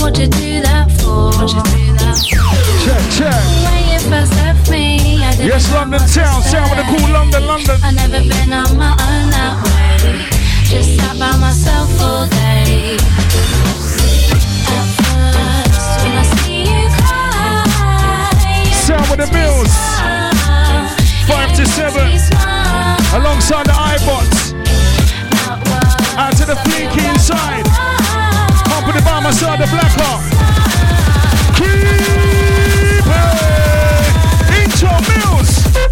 What'd you do that for? Check. When you first left me, I didn't Yes, know London what to town. Sound with the cool London. I never been on my own that way. Just sat by myself all day. At first, when I see you cry, Sound with the Mills. 5 to 7. Alongside the iBots. Out to the fleeky inside. Company by my side, the Black Hawk. Keeper. Intro Mills.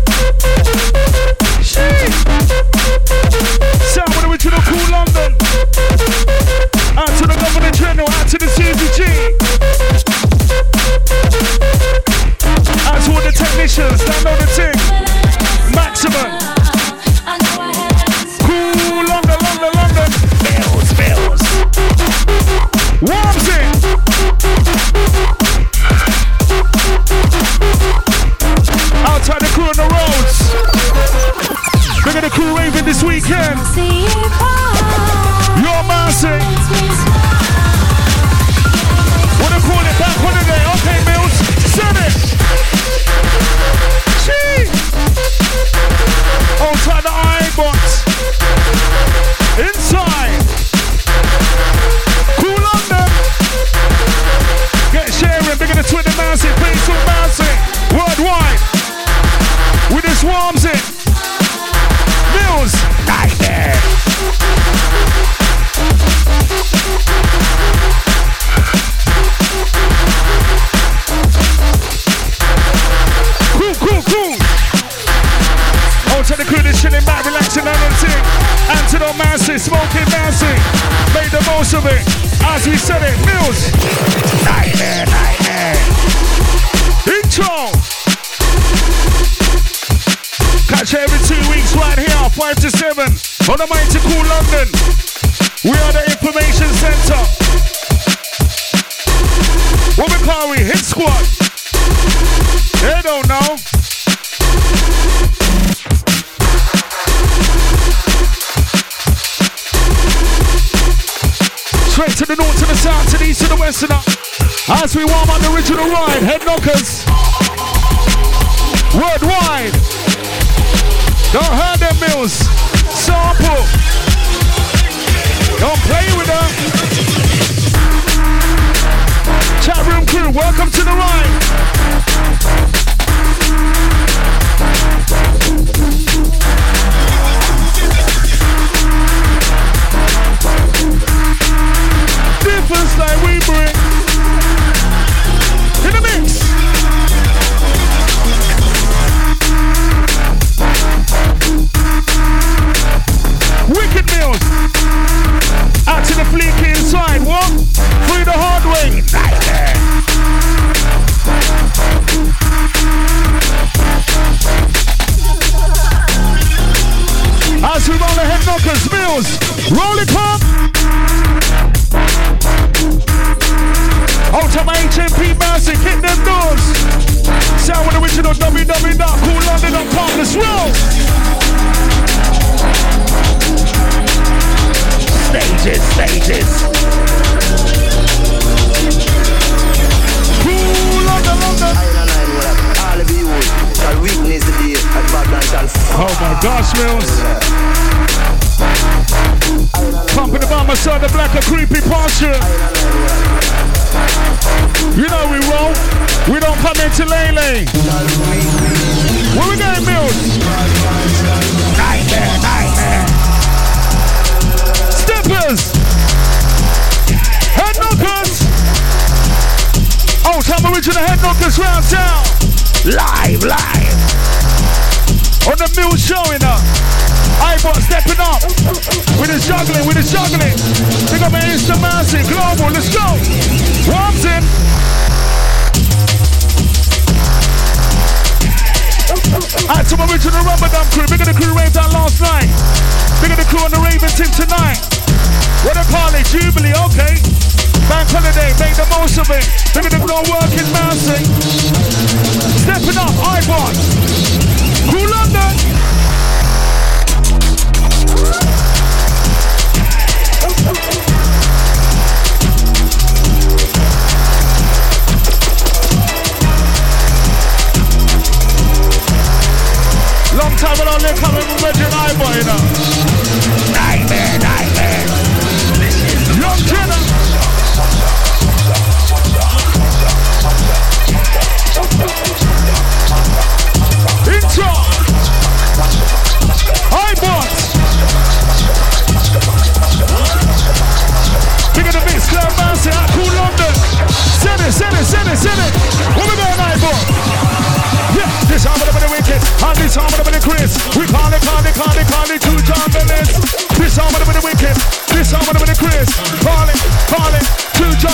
Sound with the original cool London. Out to the Governor General. Out to the CCG. Out to all the technicians that know the thing. Maximum. Cool London. Mills. Warms it. Outside the crew on the roads. Look at the crew raving this weekend. Your mercy. Wanna call it back holiday? Okay, Mills. Send it. Gee. Outside the iBots. Inside. Cool London. Get sharing. Bigger than Twitter Mousy. Please talk Mousy. Worldwide. We just warms it. Mills. Nightmare. Cool. Oh, to the crew that's chilling back, relaxing and everything. Antidote Mousy, smoking Mousy. Made the most of it. As we said it, Mills. Nightmare. Intro. Catch it every 2 weeks right here, 5 to 7. On the mighty cool London. We are the information center. What we call we? Hit squad. They don't know. Straight to the north, to the south, to the east, to the west, and up. As we warm up the original ride, head knockers. Worldwide. Don't hurt them Mills. Sample. Don't play with them. Chat room crew, welcome to the ride. Difference like we bring. In the mix. Wicked Mills. Out to the fleeky inside. What? Free the hard way. As we roll the head knockers, Mills. Roll it up. Out to my HMP Mousy, kick them doors. Sound with original www.coollondon.com. Let's roll. Stages. Cool London. All of you shall witness the day and Batman shall fall. Oh my gosh, Mills. Pumping the bomb beside the black, a creepy posture. You know we roll. We don't come into Lele. Where we going, Mills? Nightmare. Steppers. Head knockers. Oh, some original head knockers round town. Live. On the Mills showing up. iBot stepping up. With the juggling. Pick up an instant Mousy. Global, let's go. Warms in. Out to my original Ramadan crew. Big of the crew raved out last night. Big of the crew on the Raven team tonight. What they call it? Jubilee, okay. Bank holiday, make the most of it. Big of the crew working Mousy. Stepping up, iBot. Cool London.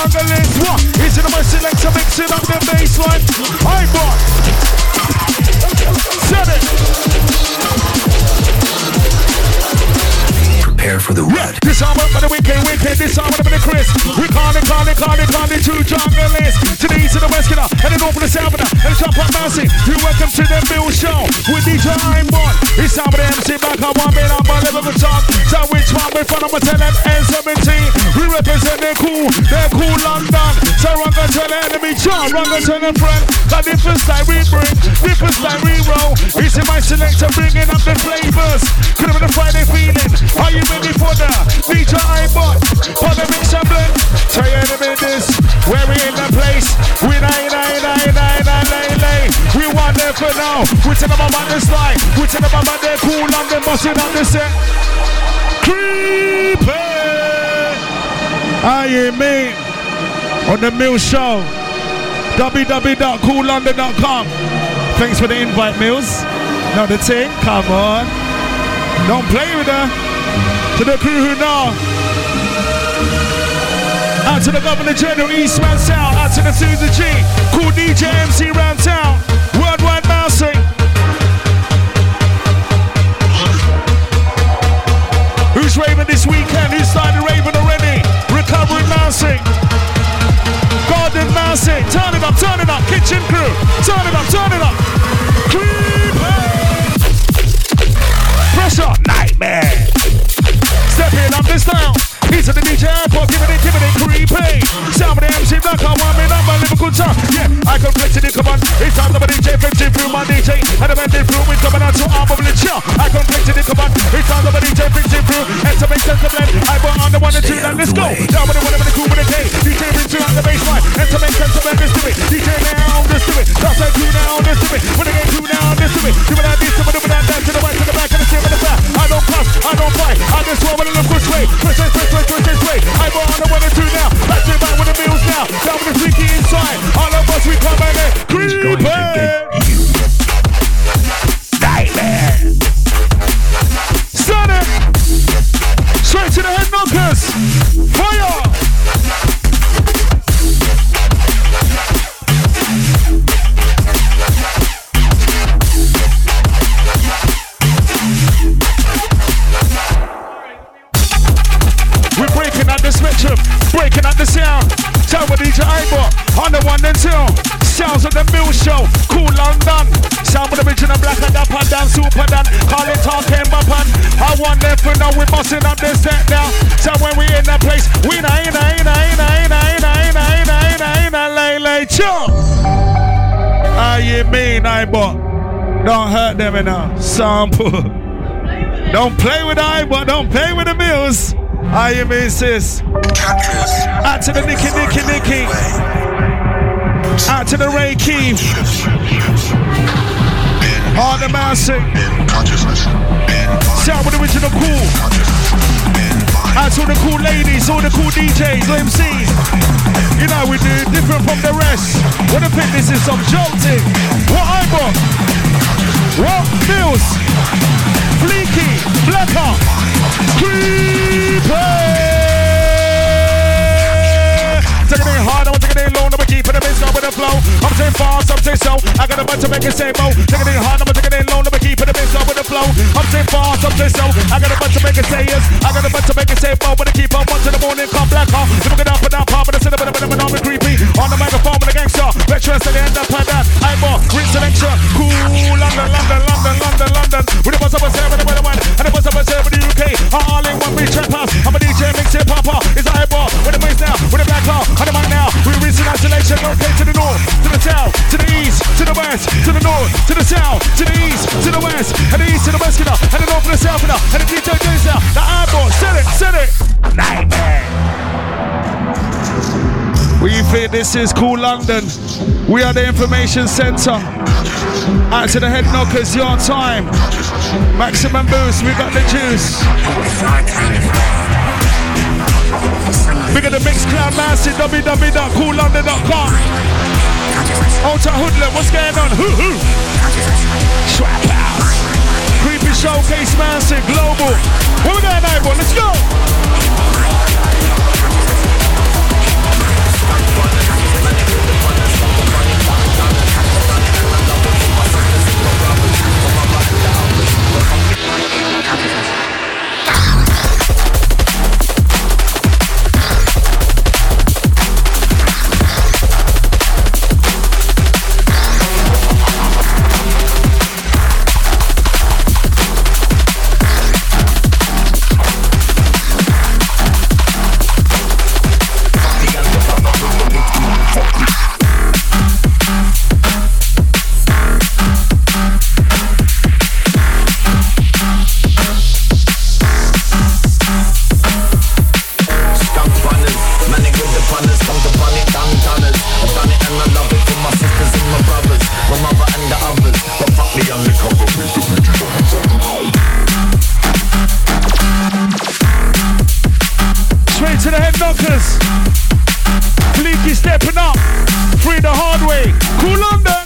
junglers. What? It's in the most selector mixing up the baseline. I bought. Set it. Prepare for the ride. This arm up by the wicked. This arm up by the Chris. We call it two junglers. To the east and the west, and the north and the south, and the top up mousing. You welcome to the Bill Show with DJ Iron. It's time for the MC back on 1 minute on my level of talk. So which one we front of my talent N17. We represent their cool London. So run go tell the enemy, John, run go tell the friend. That different style we bring, different style we roll. It's in my selector bringing up the flavors. Could have been a Friday feeling. Are you ready for the DJ Iron? For the mix and blend. Tell you the business. Where we in the place. We lay. We want them for now. We tell them about this line. We tell them about their cool London busting on the set. Creepy. I am me on the Mill Show. www.coollondon.com. Thanks for the invite, Mills. Now the thing, come on. Don't play with her. To the crew who know. Out to the Governor General, Eastman South. Out to the Susan G. Cool DJ MC round town. Worldwide mousing. Who's raving this weekend? Who's started raving already? Recovering mousing. Garden mousing. Turn it up. Kitchen crew. Turn it up. Creepy. Pressure. Nightmare. Step in up this town. He's at the DJ airport, give it, creepy. Sound of the MC Black, I want me up my Liverpool time. Yeah, I can flex it, come on. It's time to my DJ, flexing through my DJ. And the bending through, we coming out to arm of the chill. I can flex it, come on. It's time to my DJ, flexing through. And to make sense of blend, I brought on the 1 and 2, now let's go. Down with the 1 and the 2 with the K. DJ brings you on the baseline. And to make sense of blend, let's do it. DJ now, let's do it. That's like 2 now, let's do it. When again 2 now, let's do it. Do it like this, do it like that, to the right, to the back, and the same in the back. I don't cuss, I don't fight. I just roll with a look which way. Push this way. I brought on the 1 and 2 now. Back to the back with the Mills now. Down with the freaky inside. All of us, we come in there. Creepy. Nightmare. Stun it. Straight to the head knockers. Fire. Breaking up the sound. Tell what DJ Ibo on the 1 and 2. Sounds of the Mill Show. Cool London. Sound with the original black and up and down. Super Dan. Call it talking button. I want them for now. We're busting up this set now. So when we in that place, we lay. Ah, you mean Ibo? Don't hurt them enough. Sample. Don't play with Ibo. Don't play with the Mills. I am sis. Out to the Nicky. Out to the Ray Keith. All the mousing. Sound with the original cool. Out to the cool ladies, all the cool DJs, MCs. You know we do different from the rest. What I think this is some jolting. What I got? What Mills? Fleeky, Blacker, Creepy. Taking it hard, I'm taking it low, I'm keeping the bass going with the flow. I'm saying fast, I'm saying so. I got a bunch to make it say mo. Taking it hard, I'm taking it low, I'm keeping the bass going with the flow. I'm saying fast, I'm saying so. I got a bunch to make it say yes. I got a bunch to make it say mo. But I keep on 1 to the morning, come black off. Look it up and down, pop, but I said a bit of an army creepy. On the microphone with a gangster. Veterans at the end up and down. I'm more, ring selection. Cool, London. With the bus up a 7 and the one. And the bus up a 7 with the UK. All in one big trap house. I'm a DJ, mix it, papa. It's a high bar. With the bass now, with the black car. On the mic now. We reach in isolation. Okay, to the north, to the south, to the east, to the west, to the north, to the south, to the east, to the west, and the east to the west, and the north and the south, and the DJ goes now. The eyeball, set it. Nightmare. We think this is Cool London. We are the information center. Out to the head knockers, your time. Maximum boost, we got the juice. We got the Mixcloud Massive, www.coollondon.com. Ultra Hoodlum, what's going on? Hoo. Trap House. Creepy Showcase Massive, Global. What we got, Nightball? Let's go. Fleeky stepping up. Free the hard way. Cool London.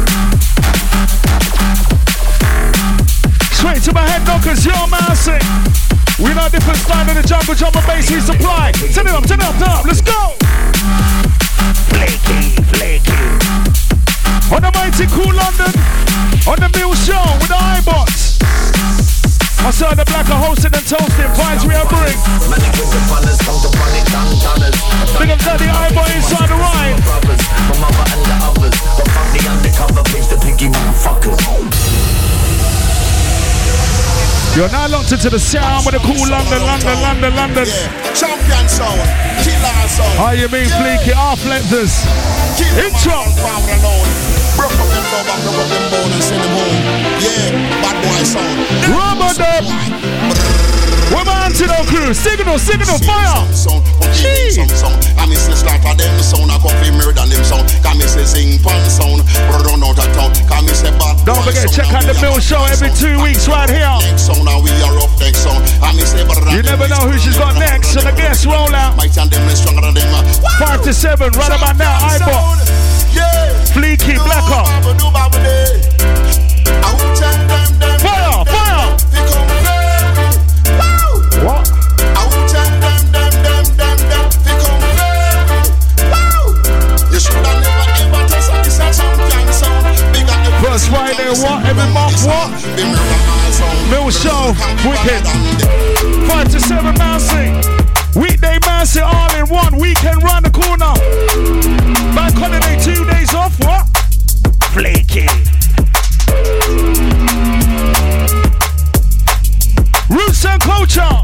Straight to my head knockers, yo Mousy. We know different style of the jungle drum and bass we supply. Turn it up, turn it up, turn it up. Let's go. Flaky, flaky. On the mighty Cool London. On the Mill Show with the iBots. I saw the black are hosting and toasting. Vibes we are bring. Big up Daddy iBot inside the ride. You're now locked into the sound with the Cool London. Yeah. Champion sound, killer sound. How you mean, Fleeky? Half lengthers. Intro. Broke up them love and broke up them bone and send them home. Yeah, bad boy sound. Rubber dub. We're on to the crew. Signal, fire. I miss the start of them sound. I coffee murder them sound. Can me say sing pan sound. Run out of town. Can me say bad. Don't forget, check out the Mill Show every 2 weeks right here. You never know who she's got next, so the guests roll out. 5 to 7, right about now, iBot. Fleeky, Black Hawk. Fire, fire. What? First Friday, what? Every month, what? Mill Show, wicked. 5 to 7, Mousy. Weekday Mousy, all in one. Weekend round the corner. Bank holiday, 2 days off, what? Flaky. Roots and culture.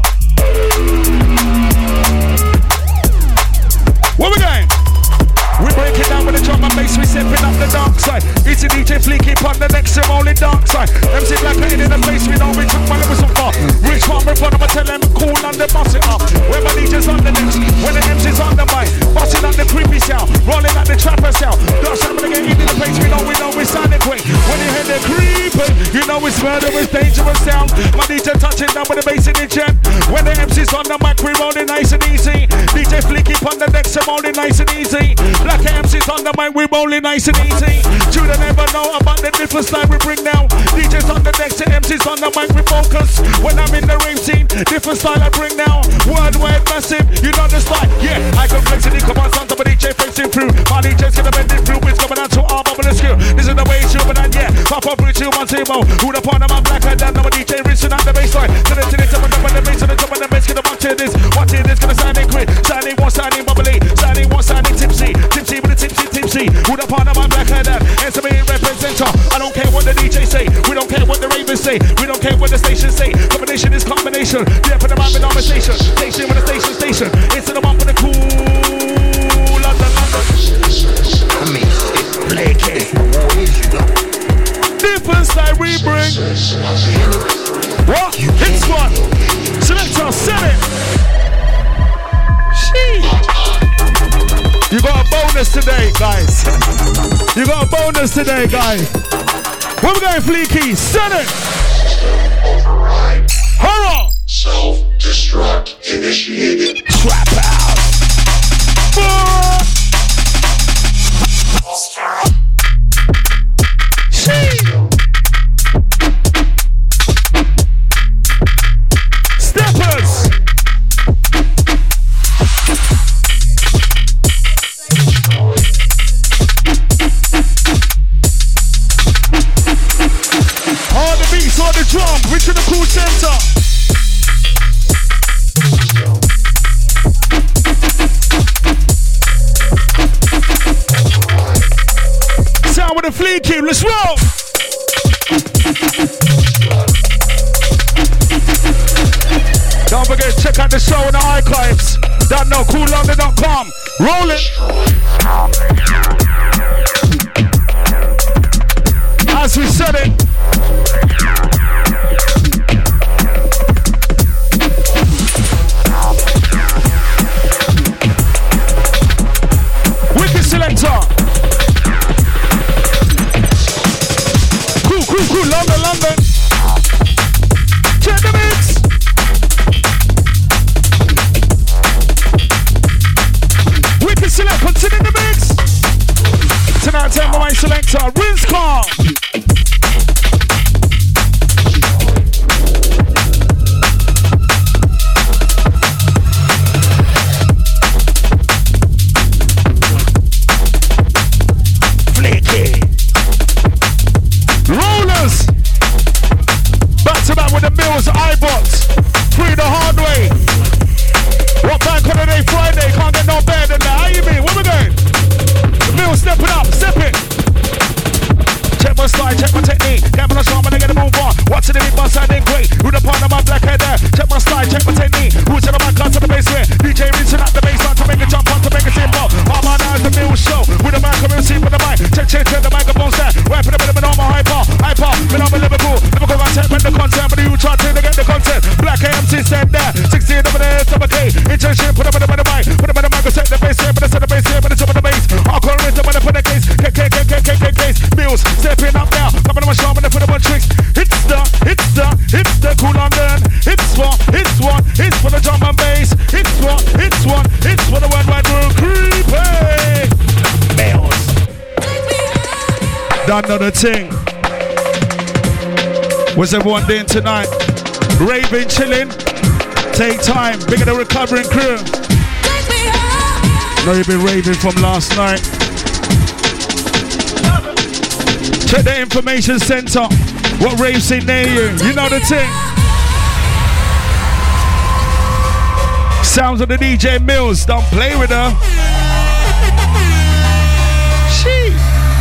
Where we going? We break it down with the drum and bass, we stepping up the dark side. It's a DJ Fleeky on the next sim, only dark side. MC Black in the face, we know we took my levels so far. Rich one in front of me, tell them Cool London, boss it up. When my DJ's on the next, when the MC's on the mic, bossing up the creepy sound, rolling like the trapper sound. Don't stop when they get into the place, we know we sounding quick. When you hear the creeping, you know it's murderous, dangerous sound. My DJ touching down with the bass in the jet. When the MC's on the mic, we rolling nice and easy. DJ Fleeky on the next sim, rolling nice and easy. Black MC's on the mic, we rolling nice and easy. Children never know about the different style we bring now. DJs on the next, MC's on the mic, we focus. When I'm in the rave scene, different style I bring now. Worldwide massive, you know the style. Yeah, I complexity, come on, son, but DJ facing through. My DJ's gonna bend it through, it's coming out to our bubble skill. This is the way it's human and yeah, pop up with 2 1 table. Who the part of my black head, and I'm a DJ reaching out the baseline. To the top of the bass, to the top of the bass, gonna watch it this. Watch it this, gonna sound it quick. Sounding one, sounding bubbly. Sounding one, sounding tipsy. Tipsy with a tipsy. Who the part of my black head, and SME representer. I don't care what the DJ say. We don't care what the ravens say. We don't care what the stations say. Combination is combination. Yeah, for the man with station. Station with a station. It's the one for the Cool London. I mean, it's Flaky. Different style we bring. What? It's one. Selector, sell it. You got a bonus today, guys. You got a bonus today, guys. Where we going, Fleeky? Send it. Horror. Self-destruct initiated. Trap out. Steppers. All the beats on the drum, reach to the Cool Center. Sound with the Fleeky, let's roll. Don't forget to check out the show in the archives. Don't know, coollondon.com. Roll it. As we said it. Wicked selector. Cool, London. Check the mix. Wicked select, continue the mix. Mills. Stepping up now. Coming on my show, I'm gonna put up on tricks. It's the cool London. It's for the drum and bass. It's for the worldwide world. Creepy. Mills. Done another thing. What's everyone doing tonight? Raving, chilling. Take time. Bigger the recovering crew. Know you've been raving from last night. Check the information center. What rave scene near you? You know the thing. Sounds of the DJ Mills. Don't play with her. She.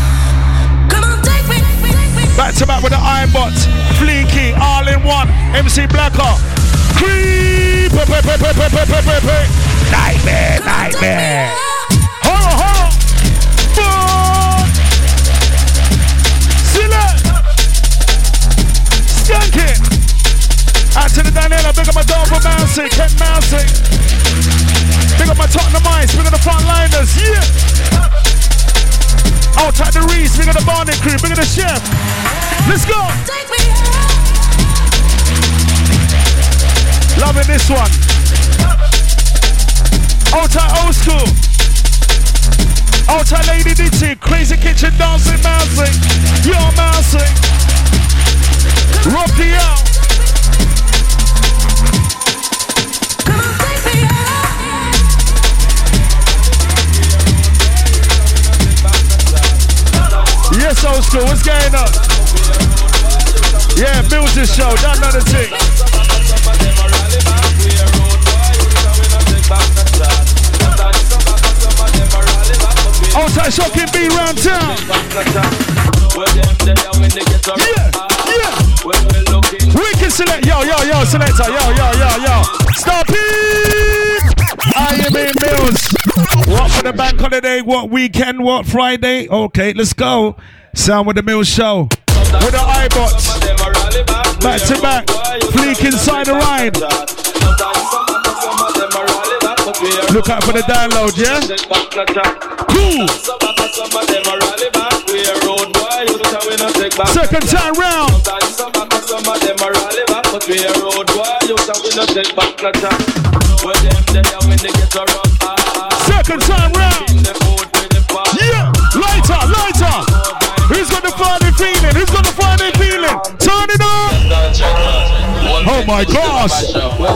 Back to back with the Ironbots. Fleeky, all in one. MC Blacker. Creep. Nightmare. Horror. Fun. Select. Skank it. Out to the Daniela. Big up my dog for Mousy. Ken Mousy. Big up my Tottenham Ice. Big up the frontliners. Yeah. Outside the Reese. Big up the Barney crew. Big up the chef. Let's go. Loving this one. Outside old school. Outside Lady Ditty. Crazy kitchen dancing, Mousy. Yo, Mousy. Rock the out. Yes, old school. What's going on? Yeah, Mills this show. That's another thing. Outside shocking B round town. Yeah. We can select. Yo, selector. Yo. Stop it. I am in Mills. What for the bank holiday? What weekend? What Friday? Okay, let's go. Sound with the Mills show. With the iBots. Back to back. Fleek inside the ride. Look out for the download, yeah? Cool. Second time round. Second time round. Yeah, lighter. Who's got the Friday feeling? Turn it on. Oh my gosh.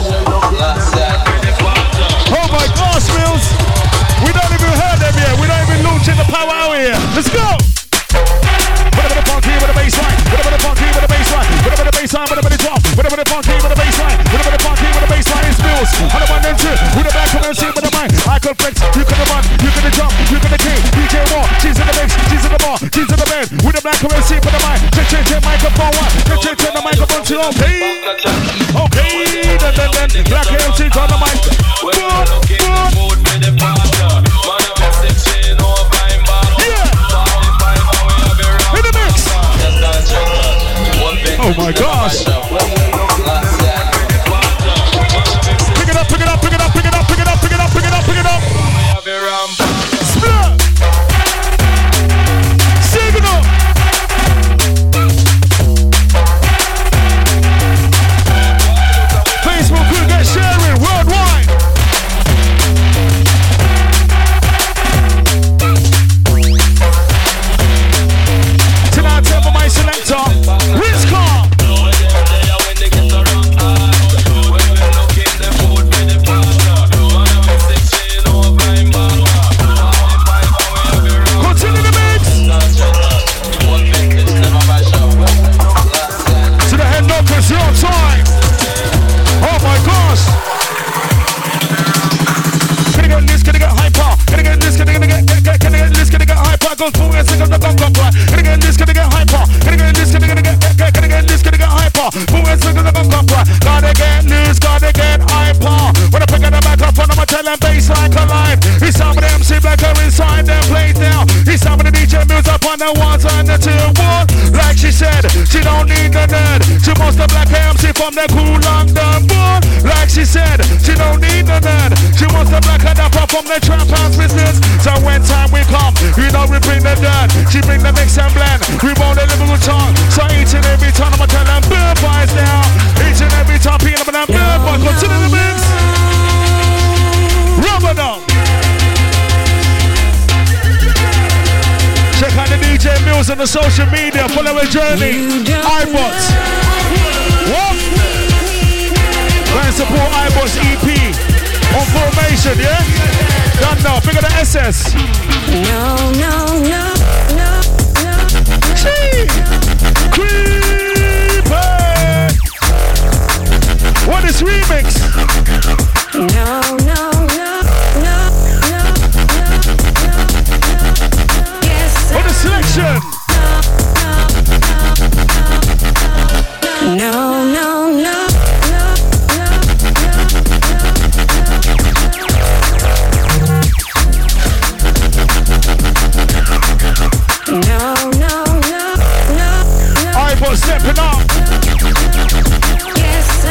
Oh my gosh, Mills. We don't even heard them yet. We don't even launching the power out here. Let's go. Whatever the funky with the bassline. Whatever the funky with the bassline. Whatever the bassline, whatever the drop. Whatever the funky with the bassline. Whatever the funky with the bassline is Mills. And the one and two. With the back of the scene with the mind. I can flex. You can run. You can jump. You can king. DJ War. She's in the mix. She's in the bar. She's in the bed. With the black of the scene with the mind. Check microphone one. Check the microphone two. Okay. Then. Black MC on the mic. Good. Oh my gosh! Pick it up! Split! Signal! Facebook crew get sharing worldwide! Tonight, tell for my selector, Ritz Car! Goes forward, sing of the gun gun. Gonna get this, gonna get hyper. Gonna get this, gonna get hyper. Forward, sing of the gun gun. Gotta get news, gotta get hyper. When I pick up the microphone, I'ma tell them bass like alive. He's some of the MC Blacker inside their place now. He's some of the DJ Mills up on the ones and the 2 1. Like she said, she don't need the nerd. She wants the Black MC from the cool London boy. Like she said, she don't need the nerd. She wants the Black rapper from the trap house business. So when time we come, You know we bring the dirt, she bring the mix and blend. We roll the Liverpool tongue, so each and every time I'ma tell them bird vibes now. Each and every time peanut butter bird vibes. Consider the mix. Rubber dog. Check out the DJ Mills on the social media. Follow a journey. iBots. What? Go and support iBots EP on Formation, yeah? Done now. Bigger the SS. No. Creeper. What is remix? No. Yes. What is selection? No. iBots stepping up. Yes,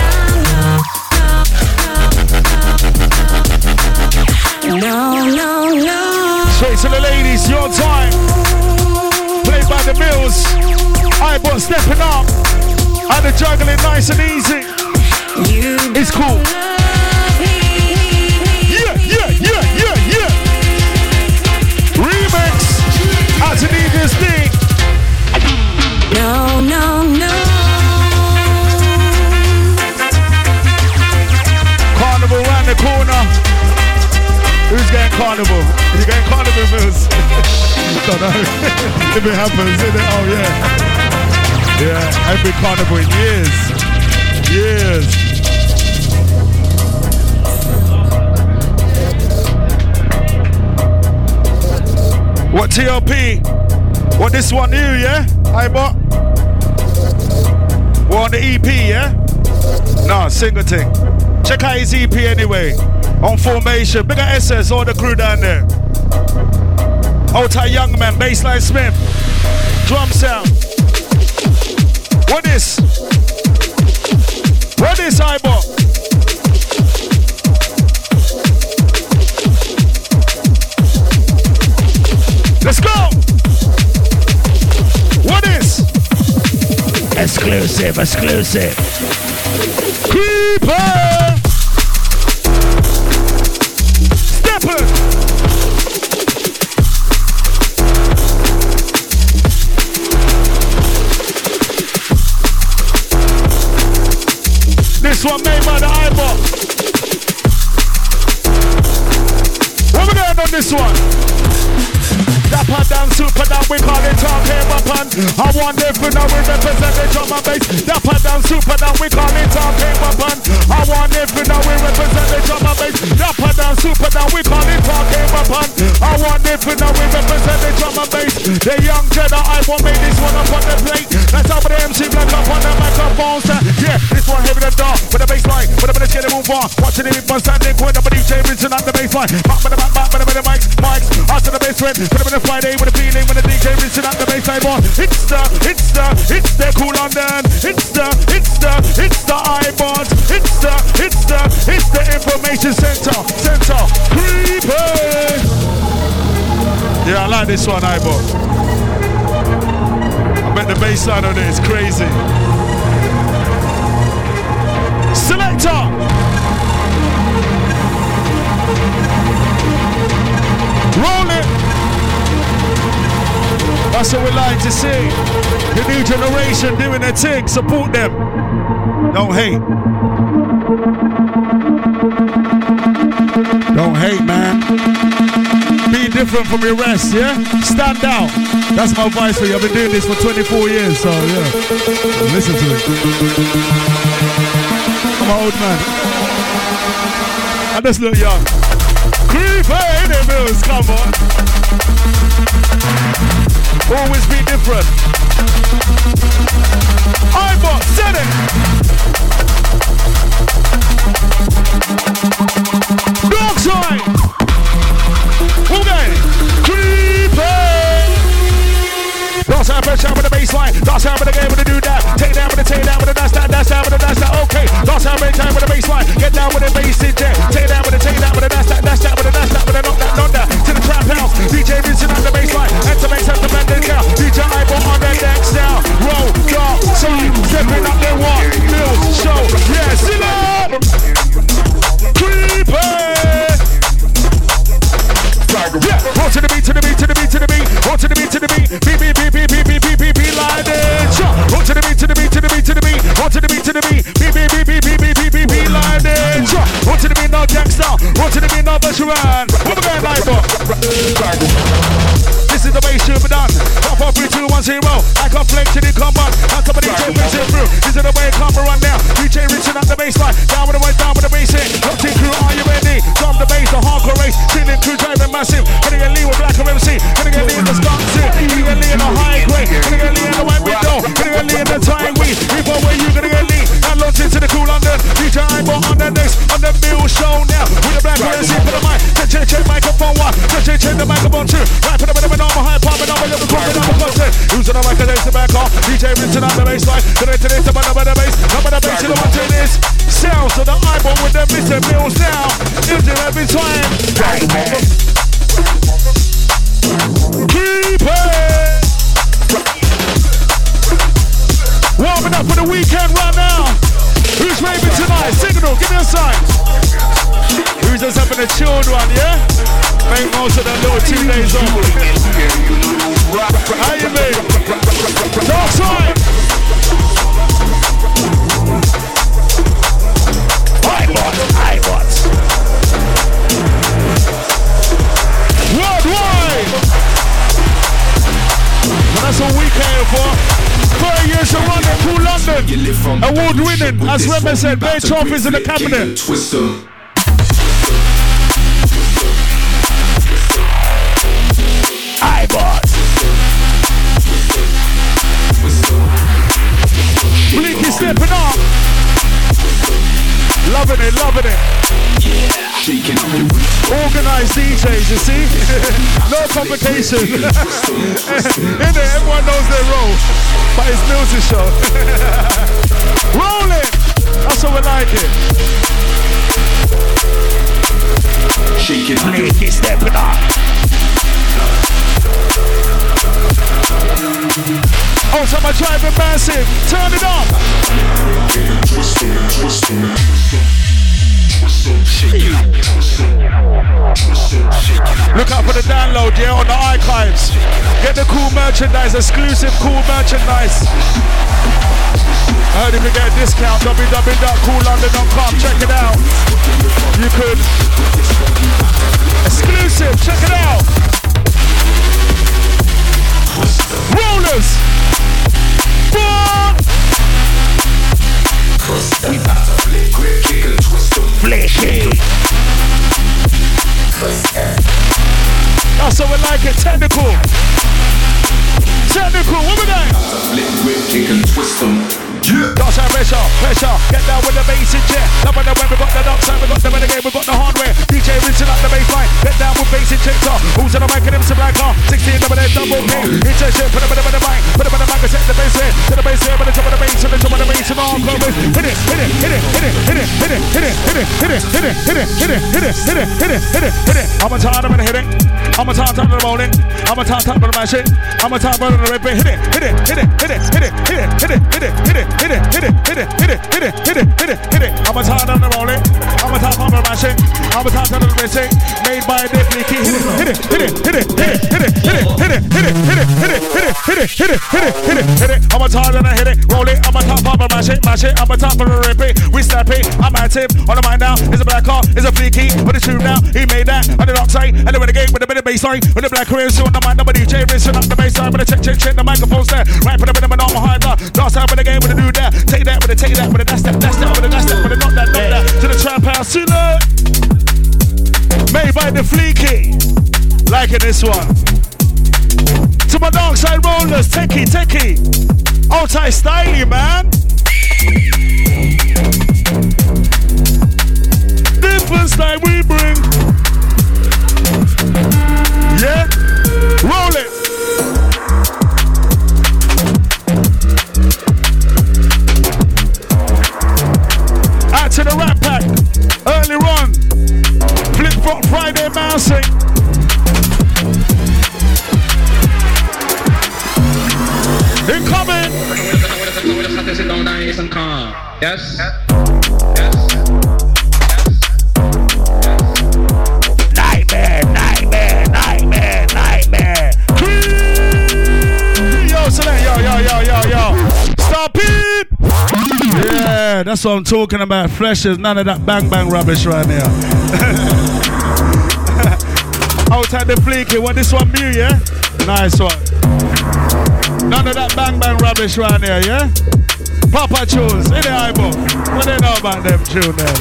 no. Straight to the ladies, your time. Played by the Mills. iBots stepping up. And the juggling nice and easy. It's cool. Yeah. Remix. Out to need this thing. No. Carnival round the corner. Who's getting carnival? You getting carnival, Mills? Don't know. If it happens, isn't it? Oh yeah. Yeah, every carnival in years. What TLP? What this one new, yeah? iBot? We're on the EP, yeah? Nah, single thing. Check out his EP anyway. On Formation. Bigger SS, all the crew down there. Old tight young man, Bassline Smith. Drum sound. What is? What is iBot? Let's go! What is? Exclusive. Creeper! Stepper! This one made by the iBot. What we going on this one? Dapper down, super down, we call it talking weapon. I wonder if we know we represent the drum and bass. Dapper down, super down, we call it talking weapon. I wonder if we know we represent the drum and bass. Dapper down, super down, we call it talking weapon. I wonder if we know we represent the drum and bass. The young Jedi, I won't make this one up on the plate. That's how the MC black up on the microphone. Yeah, this one heavy than dark with the bass line. With the minutes getting move on. Watching it on standing with the DJ rinsing out the bass line. Back with the mics. After the bass went. Put them in the Friday with a feeling when the DJ rinsing out the bass line on. It's the cool London. It's the iBots. It's the information center. Creepy. Yeah, I like this one, iBot. I bet the bass line on it is crazy. Selector. Roll it. That's what we like to see. The new generation doing their thing. Support them. Don't hate. Don't hate, man. Be different from your rest, yeah? Stand out. That's my advice for you. I've been doing this for 24 years, so yeah. Listen to it. I'm an old man. I just look young. Creeper in the Mills, come on. Always be different. iBot, set it. Dog side. Okay. Creeper. Don't sound pressure with the baseline. Don't sound with the game with the do that. Take down with the dash that. Okay. Don't sound with the time with the baseline. Get down with the bass in there. Take down with the dash that. With the knock that. To the trap house. DJ Vincent on the baseline. 210. I got plenty to come on. How come DJ brings it through? This is the way it come run now. DJ reaching up the baseline. Down with the way, down with the bass in. Top team crew, are you ready? Drum the bass, the hardcore race. Chilling crew driving massive. Gonna get Lee with Black MC. Gonna get Lee in the Wisconsin. Gonna get Lee in the high grade. Gonna get Lee in the white window. Gonna get Lee in the time weed. Before where you gonna get Lee? And launch into the cool London. DJ Eyeball on the next, on the Bill show now. With the Black MC for the mic. Check microphone one. Check the microphone two. Right for the minimum on my high pop and on my little content on my content. Who's on the mic and there's the back off. DJ reaching out the baseline. Connected into the number of the bass. Number of the bass to the one to this. Sounds of the Eyeball with the Mr. Mills now. Into every time. Keep it. Warming up for the weekend right now. Who's raving tonight? Signal, give me a sign. Who's just having a chilled one, yeah? Make most of that little 2 days off. How you mean? Dark side. iBots. Worldwide. And that's what we came for. 30 years of running through London. Award winning, as Remy said, bare trophies in the cabinet. iBots. Blinky stepping up. Loving it. Organized DJs, you see? No complication. In there, everyone knows their role. But it's Mills' show. Rolling! That's how we like it. Blinky stepping up. Oh, so my driving massive. Turn it up. Look out for the download, yeah, on the archives. Get the cool merchandise, exclusive cool merchandise. I heard if you get a discount, www.coollondon.com. Check it out. You could. Exclusive, check it out. Rollers. We about to flick, kick and twist them. Flick. That's how we like it, technical. What we got? Flick, kick and twist them. Dark side pressure, get down with the bass in jet. Love when we got the dark side, we got the renegade, we got the hardware. DJ rinsing up the baseline, get down with bass in check top. Who's on the mic and them some black car? 16 double double K. It's a shit, put them in the mic, and set the bass in. To the bass in, but the top of the bass, and the top of the bass, and all cover. Hit it. I'm a time, I'm gonna hit it. I'm a time to roll it. I'm a time to mash it. I'm a time to rip it. Hit it. I'm a time to roll it. I'm a time to mash it. I'm a time to rip it. Made by the flicky. Hit it. I'm a time to hit it. Roll it. I'm a time to mash it. I'm a time to rip it. We snap it. I'm at him. On the mind now. It's a black car. It's a flicky. But it's true now. He made that. On the dark side. And the renegade with a bit of baseline. With the black career. So on the mind. Number DJ. Rinsing up the baseline. With a check. The microphone's there. Right for the minimum on my high block. Last time with the game with a new that. Take that with a take that with a that's that with a that's that with a not that. To the trap house. See that? Made by the fleeky. Liking this one. To my dark side rollers. Techie. Outside styling, man. Different style we bring. Yeah? Roll it. Out to the Rat Pack. Early run. Flip Flop Friday mousing. Incoming. Yes. Nightmare. Yo, select, yo. Stop it. Yeah, that's what I'm talking about. Fresh as none of that bang rubbish right now. Outside the fleeky, want this one new, yeah? Nice one. None of that bang bang rubbish right here, yeah? Papa Tunes, in the eyeball. What they know about them tune there?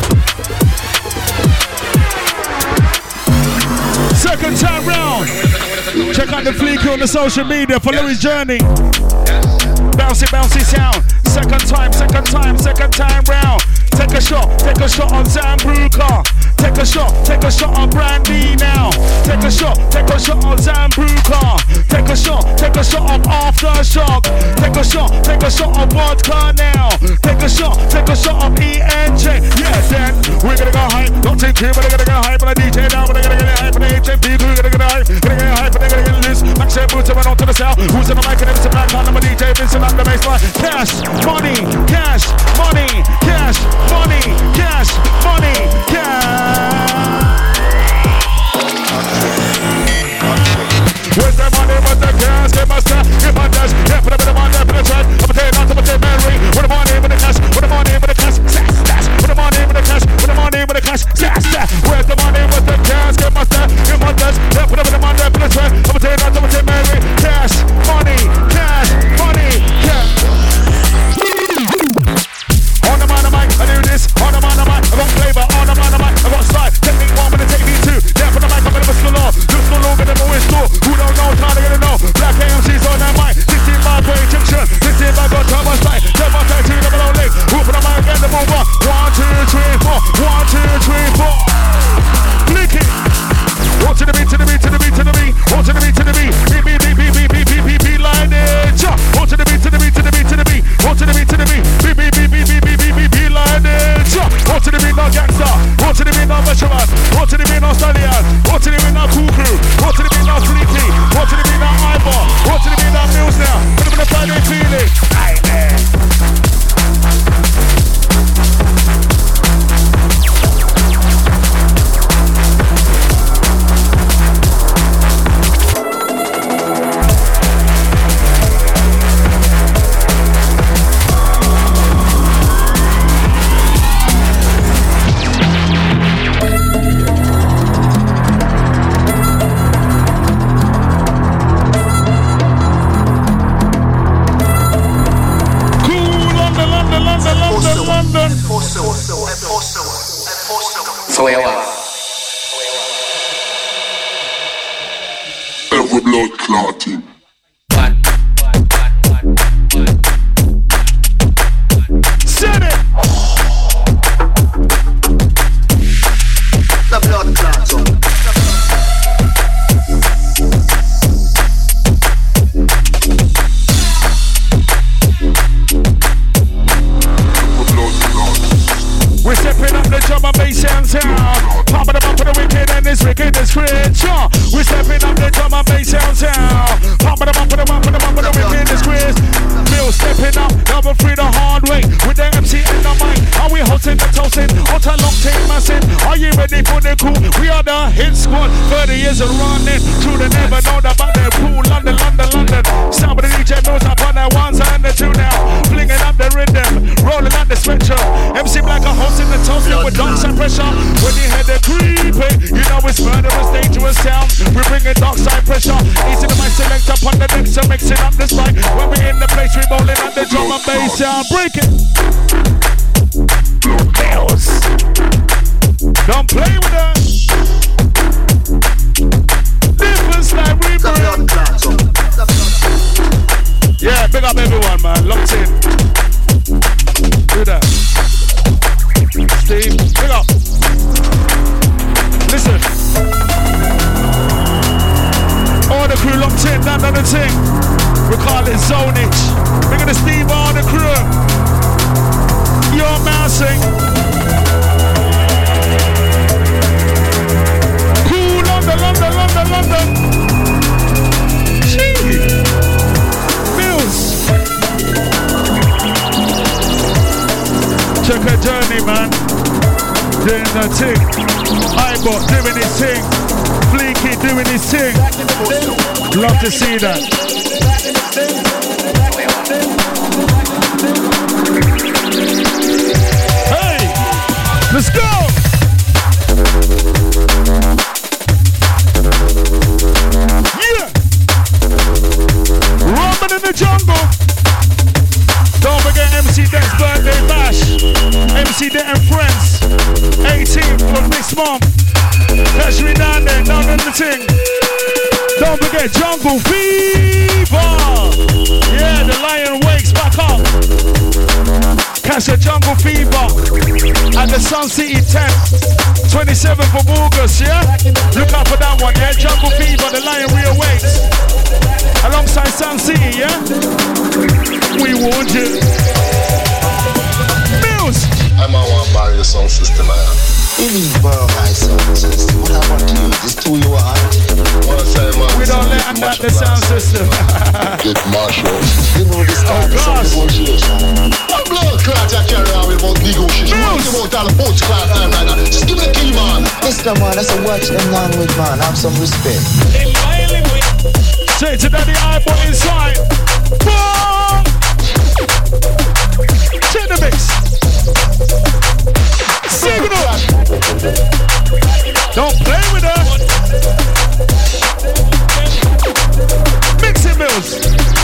Second time round. Check out the Fleeky on the social media. Follow his journey. Bouncy, bouncy sound. Second time round. Take a shot on Zambuca. Take a shot on Brandy now. Take a shot on Zambuca. Take a shot on Aftershock. Take a shot on vodka now. Take a shot on ENJ. Yeah, then we're gonna go hype. Not take two, but they're gonna go hype on the DJ now. But they're gonna get hype on the HMP. We're gonna get hype. Gonna get hype, but they're gonna get loose. Max Air Boots run on to the south. Who's in the mic and it's a black man? I'm a DJ Vincent on the baseline. Cash, money, cash, money, cash, money, cash, money, cash. Where's the money, where's the cash? Give my staff, give my dash. Yeah, put a bit of money, put a track. I'm a day not to put Mary. With the money, with the cash, with the money, with the cash. Stash, stash. With the money, with the cash, with the money, with the cash. Stash, stash. Where's the money, where's the cash? Give my staff, give my dash. Yeah, put a bit of money, put a track. I'm a day not to put Mary. Cash, money, cash, money, cash. On the man of mic, I do this. On the man of mic, I got flavor. On the man of mic, I got slide. Technique one, but take me two. Yeah, for the mic, I'm gonna whistle law. Just go low, get them always slow. Who don't know, trying to get it know. Black AMC's on that mic. 16 bar per injection. 16 bar got turbo sight. Turbo sight, 2 double O leg. Who for the mic, get them over. 1, 2, 3, 4. 1, 2, 3, 4. Click it. Walk to the beat, to the beat, to the beat, to the beat. Walk to the beat, to the beat. Beat, beat, beat, beat, beat, beat, beat, beat, beat, line it. Walk to the beat, to the beat, to the beat, to the beat. Walk to the beat, to the beat. Beat, beat, beat, beat, beat, beat, beat, beat, beat, line it. Walk to the beat, no gangster. Walk to the beat, no veteran. Walk to the beat, no stallion. Walk to the beat, no cuckoo. Walk to the beat, no sleepy. Walk to the beat, no eyeball. Walk to the beat, no mills now. Put them in the Friday feeling. Aye, man. So where was? Every blood clotting. Send it. The blood clot up. We're stepping up the drum and bass sound sound. Pumping them up for the wicked and this creature. We're stepping up the drum and bass sound sound. Pumping them up for the wicked and this creature. Bill stepping up, number 3 the hard way. With the MC in the mic, are we hosting the toasting? What a long team massive. Are you ready for the crew? We are the hit squad. 30 years of running. True, they never know about their crew. London, London, London. Some of the DJ knows up on that 1 and the 2 now. Flinging up the rhythm, rolling out the spectrum. MC Black a hosting the toasting with dark side pressure. When you hear the creeping, you know it's murderous, dangerous sound. We're bringing dark side pressure. Easy to my select up on the deck, so mixing up the spike. When we in the place, we rolling out the drum and bass sound. Break it. Nails. Don't play with us. Difference like we bring. Yeah, big up everyone, man. Locked in. Do that. Steve, big up. Listen. All the crew locked in, none of the thing. We call it zonage. Big up the Steve, all the crew. Your mousing. Cool, London, London, London, London. Gee. Mills. Check her journey, man. Doing the thing. Ibot doing his thing. Fleeky doing his thing. Love to see that. Hey, let's go. Yeah. Rubbing the jungle. Don't forget MC Den's birthday bash. MC Den and friends. 18th of this month. Catch me down there, down in the thing. Don't forget Jungle Fever. Yeah, the lion wakes back up. Catch the Jungle Fever at the Sun City tent. 27th of August, yeah? Look out for that one, yeah? Jungle Fever, the lion reawakes. Alongside Sun City, yeah? We warned you. Mills! I'm on one bar your sound system, man. You need borrow my sound system. What I want to use is two you want. We don't let them at the sound system. Get Marshall. You know this time of negotiation. I'm blood clot I carry on about negotiation. What about all the boats clot time like that? Just give me the key, man. Mr. Man, that's a watch them language, man. Have some respect. Say to daddy eyeball inside. Boom! Check the mix. Signal. Don't play with her. Mix it, Mills.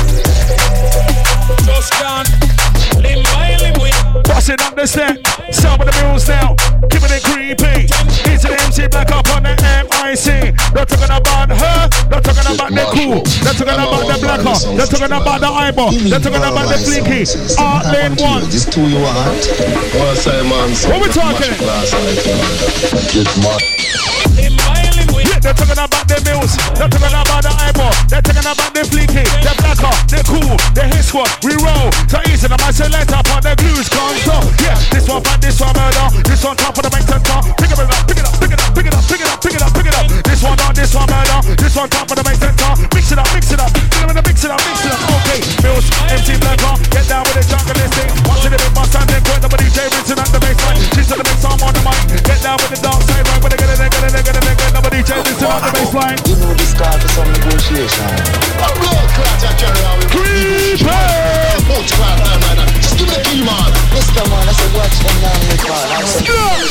Busting up the step. Some of the Mills now. Keeping it creepy. Into the MC back up on the MIC. Not talking about her. Not talking about the cool. Not talking about the blacker. Not talking about the eyeball. Not talking about the fleeky. Art lane one. This two you want. What we talking? Get Marshall. Yeah, they're talking about the Mills, they're talking about the eyeball, they're talking about the fleeky, the blacker, the cool, the hit squad, we roll, so easy, the man select up on the blues console. Yeah, this one fat, this one murder, this one top of the bank center, pick it up, pick it up, pick it up, pick it up, pick it up, pick it up, pick it up, this one down, this one murder, this one top of the bank center, mix it up, mix it up, mix it up, mix it up, okay, Mills, MC Blacker, get down with the jungle listing, watch it a bit more standing, quit the DJ Vincent at the baseline, she's to the mix arm on the mic, get down with the dark side, right, but they get nobody changes to the baseline. You know this time for some negotiation. I'm blood clot I carry on with negotiation. Boats clot time like that. Just give me the key, man. Mr. Man, that's a watch them language, man. Have some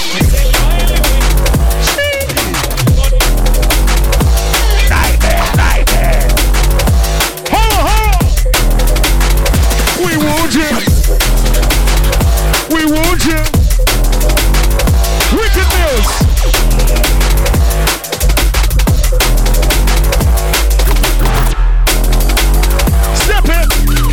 Nightmare. Horror. We warned you. We warned you. Wicked Mills. Step in.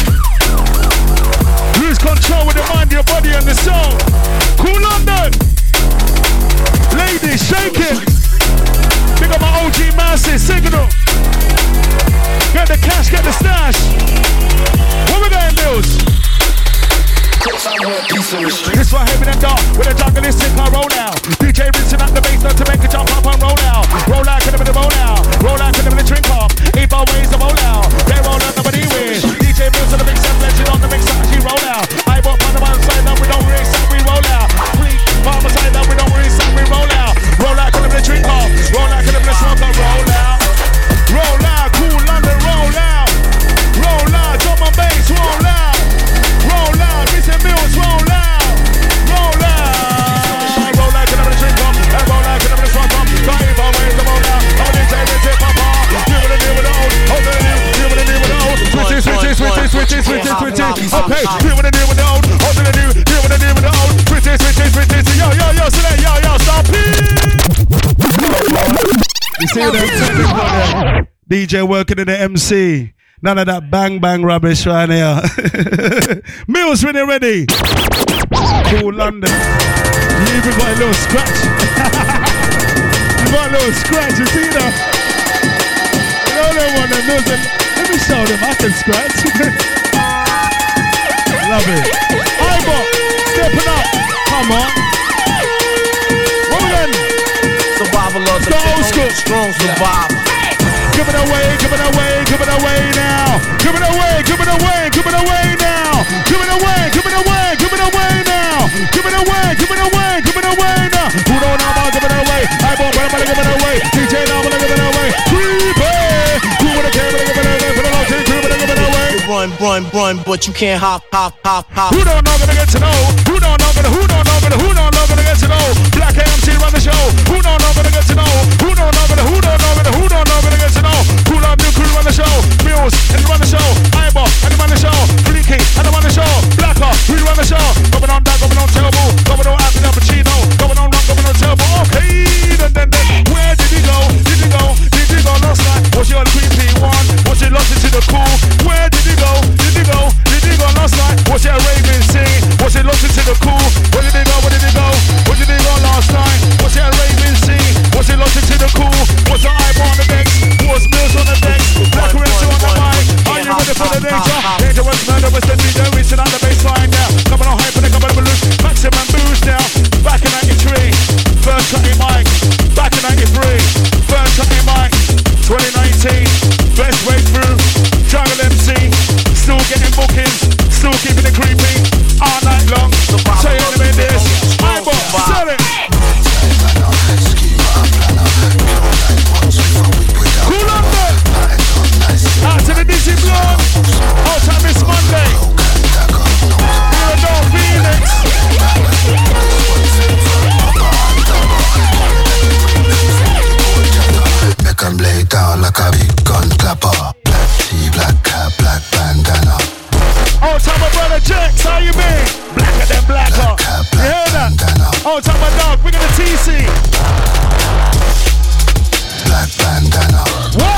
Lose control with the mind, your body and the soul. Cool London. Ladies, shake it. Pick up my OG masses, signal. Get the cash, get the stash. Where we going, Mills? This one heavy and dark with a jungleistic car roll out. DJ rinsing up the bass to make it jump up and roll out. Roll out, could have been a roll out. Roll out, could have been a drink up. 8 bar ways to roll out. They roll out, nobody wins. DJ Mills on the mix and legend on the mix that she roll out. I bought on the one side that we don't race and we roll out. Freak, farmer side that we don't race and we roll out. Roll out, could have been a drink up. Roll out, could have been a smoker. Roll out. Roll out, cool London, roll out. Roll out, drum and bass, roll out. Roll out, Mr. Mills, roll out. Roll out. Roll out, could have been a drink up. And roll out, could have been a smoker. Got 8 bar ways to roll out. How many times we take papa? Deal with the old. Hold the deal with the old. Switches. Okay, deal with the old. Hold the deal with the old. Switches. Yo, select, yo, stop it. You see that? DJ working in the MC. None of that bang rubbish right here. Mills, when you're ready. Cool London. You even got a little scratch. You got a little scratch, you see that? You know that one, Mills. Let me show them I can scratch. Love it. Eyeball, stepping up. Come on. What we done? Survival of the old school. Strong survival. Give it away now. Give it away now. Give it away now. Give it away now. Give it away now. Who don't know about giving it away? I bought one, give it away. DJ now, give it away. Creepy. Who would have given it away? Run, but you can't hop. Who don't know gonna get to know? Who don't know gonna get to know? Black MC run the show. Who don't know gonna get to know? Who don't know gonna get to know? Pull up new crew run the show. Mills and run the show. Eyeball and Where did he go? Did he go? Did he go last night? Was it a raving scene? Was it lost into the cool? Where did he go? Where did he go? Where did he go last night? Was it a raving scene? Was it lost into the cool? Was the eyeball on the decks? Was Mills on the decks? Black Rinse on the mic. Are you ready for the danger? Dangerous murderous, the DJ reaching out the baseline now. Coming on hype and coming on balloon. Maximum boost now. Back in 93. First shot in mic. Back in 93. First shot in mic. 2019. Best way through. Jungle MC. Still getting bookings. Still keeping it creepy. All night long. Say it in this. Eyeball. Sell it. Cool under. Out to the Dizzy Blood. All time this Monday. Theodore Phoenix. Make 'em lay down like a big gun clapper. Black tea, black cap, black bandana. All time my brother Jax, how you been? Blacker than blacker. You hear that? All time my dog, we got a TC. Black bandana. What?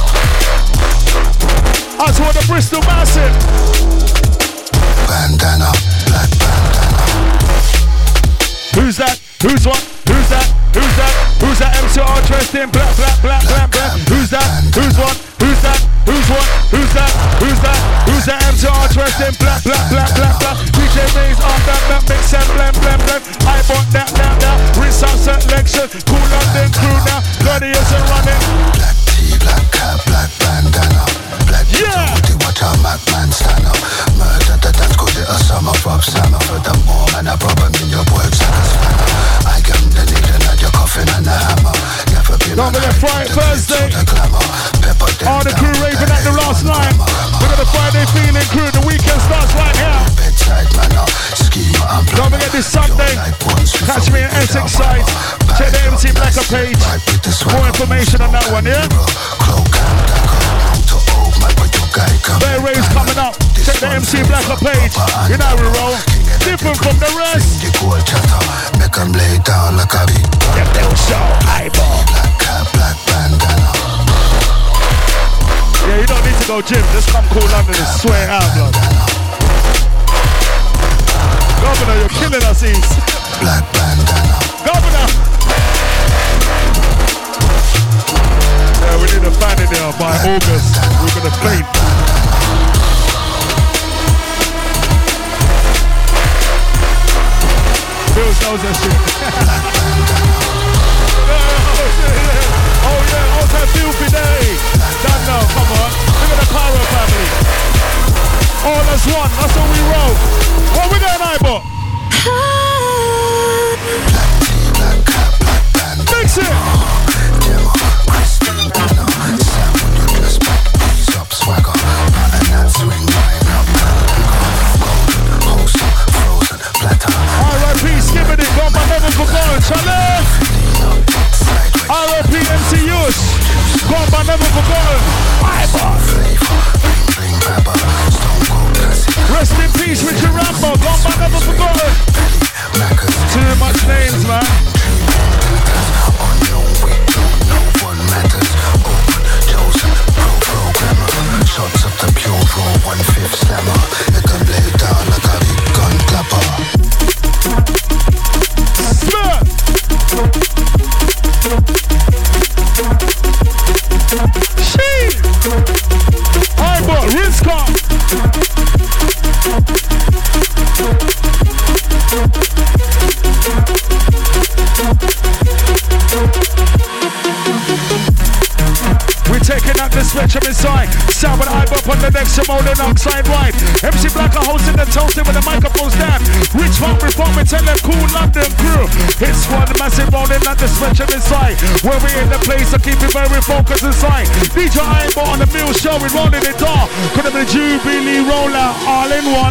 I saw the Bristol Massive. Bandana, black bandana. Who's that? Who's what? Who's that? Who's that? Who's that MCR dressed in black, black, black, black, black? Who's that? Who's what? Who's that? Who's what? Who's that? Who's that? Who's that MCR dressed in black, black, black, black, black? DJ Maze on that mix and blend, blend, blend. I bought that, rinse out selection. Cool London crew now. 30 years and running. Black tea, black cap, black bandana. Black utility, watch how Macman stand up. Murder the dance, cause it a summer Rob Sammer. For the more man, a problem in your works like a spanner. I am the needle and your coffin and the hammer. Never been Don't forget Friday, Thursday. All the crew raving at the last night. We got a Friday feeling crew. The weekend starts right now. Don't forget this Sunday. Catch me at Essex side. Check the MC Blacker page. More information on that one, yeah? Bear Rays coming up. Check the MC Blacker page. You know we roll. Different from the rest. Make 'em lay down like a big Them they will show eyeball. black cap, black bandana. Yeah, you don't need to go gym. Just come cool London and swear it out, blood. Governor, you're killing us, East. Black bandana. Governor! Yeah, we need a fan in there by August. We're gonna faint. Bills knows that shit. Oh yeah, also filthy day. Done now, come on. Look at the Pyro family. All as one, that's how we roll. What we got, Ibot? Mix it! R.I.P. Skibbity, got my never forgotten, Chalet! R.I.P. MC Yush, got my never forgotten. Rest in peace, Richard Rambo, got my never forgotten. Too much names, man. Shots of the pure raw 1/5 slammer. Let them lay down like a big gun clapper. Shit! I bought Rizka. We're taking out the spectrum inside. Sound with Ibop on the next Simone alongside right. MC Blacker hosting the toasting with the microphones down. Rich Funk performing, tell them cool London crew. Hit squad, massive rolling at the spectrum inside. Where we in the place to keep it very focused inside. DJ Ibop on the Mill Show, we rolling it dark. Could have been Jubilee rollout, all in one.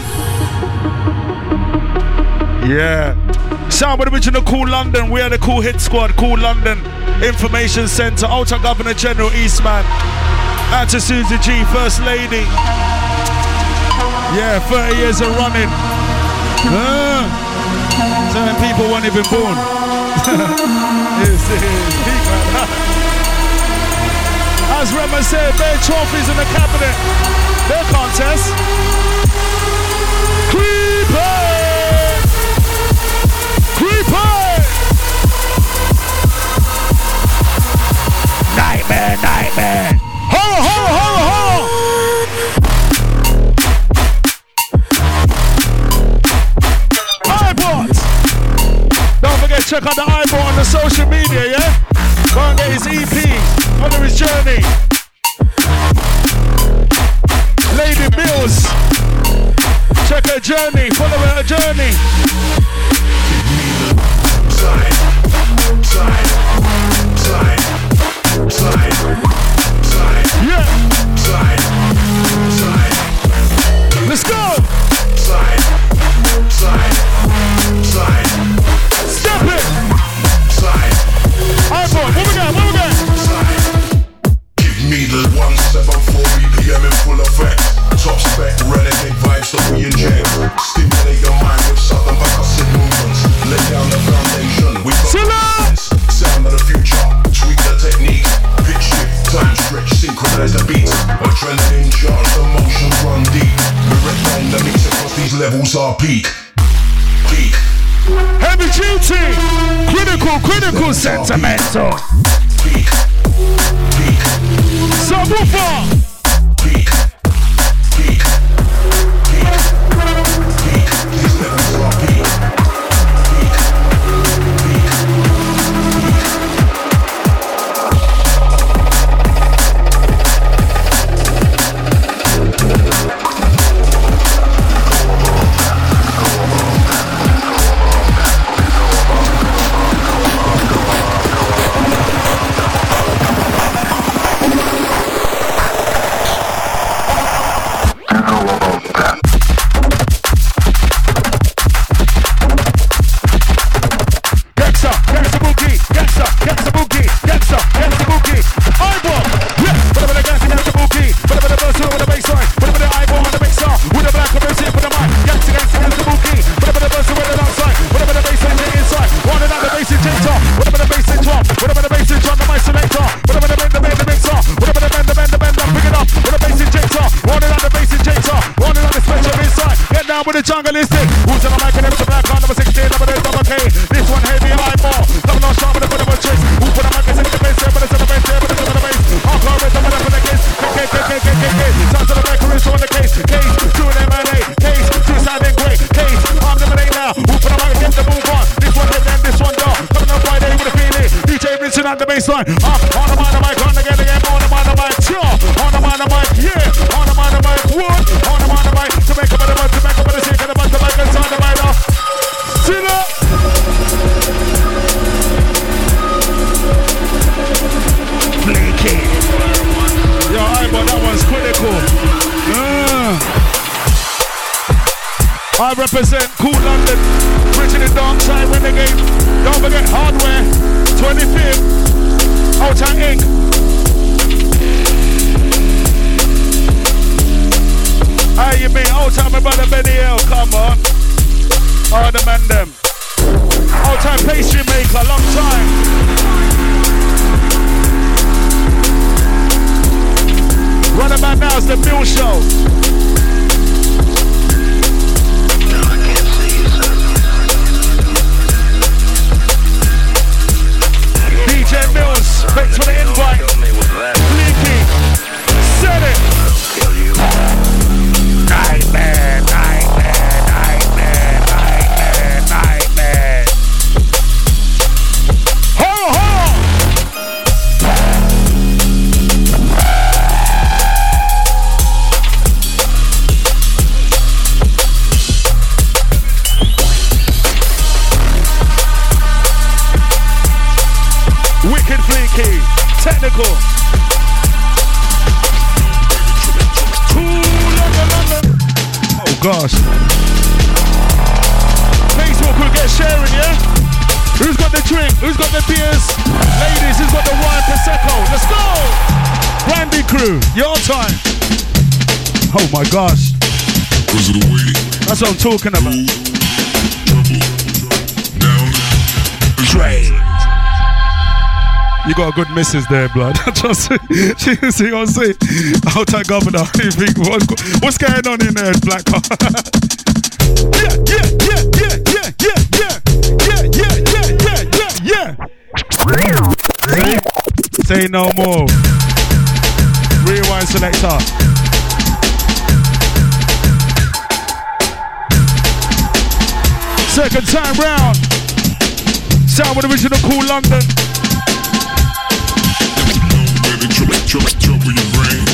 Yeah. Sound with original Cool London. We are the Cool Hit Squad, Cool London Information Centre, Ultra Governor General Eastman. Out to Susie G, First Lady. Yeah, 30 years of running. Certain people weren't even born. Yes, as Rema said, bare trophies in the cabinet. Their contest. Creeper! Creeper! Nightmare, nightmare. Horror, horror, horror, horror. iBot. Don't forget, check out the iBot on the social media, yeah? Go and get his EP, follow his journey. Lady Mills. Check her journey, follow her journey. Yeah. Let's go. Step it. Alright, boy, what we got? Give me the 174 BPM in full effect. Top spec, renegade vibes that we inject. Stimulate your mind with southern percussive movements. Lay down the foundation. We got sound of the future. Tweak the technique. Pitch shift, time stretch, synchronize the beats. Adrenaline charge, emotions run deep. We refine the mix across these levels are peak. Heavy duty, critical, sentimental. Peak. Subwoofer. Peak. These levels are peak. With the jungleistic, who's on the mic and the black on number 16, number 8, double K. This one heavy eyeball, coming on strong with a bit of a chase. Who put a mic in the base, but it's in the base, but it's in the base. Hardcore with the one up in the case. Sounds of the record is on the case. Case, to an M&A. Case, to sounding great. Case, I'm lemonade now. Who put a mic and the move on. This one heavy and this one down. Coming on Friday with a feeling. DJ Vincent on the baseline. On the mic, on the mic, on the mic, sure. On the mic, yeah. On the mic, what? On the mic, to make a better one, to make a better shake. Yo, but that one's critical. I represent Cool London, Richard and Darkside Renegade. Don't forget Hardware, 25th, Outer Inc. How you mean? Outer my brother Benny L, come on. Oh, the man them. Outer pastry maker, long time. Right about now is the Bill Show. DJ Mills, thanks for the invite. Leaky, set it. Nightmare, nightmare, nightmare, nightmare, nightmare. Ho, ho! Wicked fleeky, technical. Oh gosh. Facebook will get sharing, yeah? Who's got the drink? Who's got the beers? Ladies, who's got the wine Prosecco? Let's go! Brandy crew, your time. Oh my gosh. That's what I'm talking about. You got a good missus there, blood. Just see what I'm saying. Outside governor. You think, what's going on in there, Black Card? Yeah. Say no more. Rewind selector. Second time round. Sound with original Cool London. Baby, trouble your brain.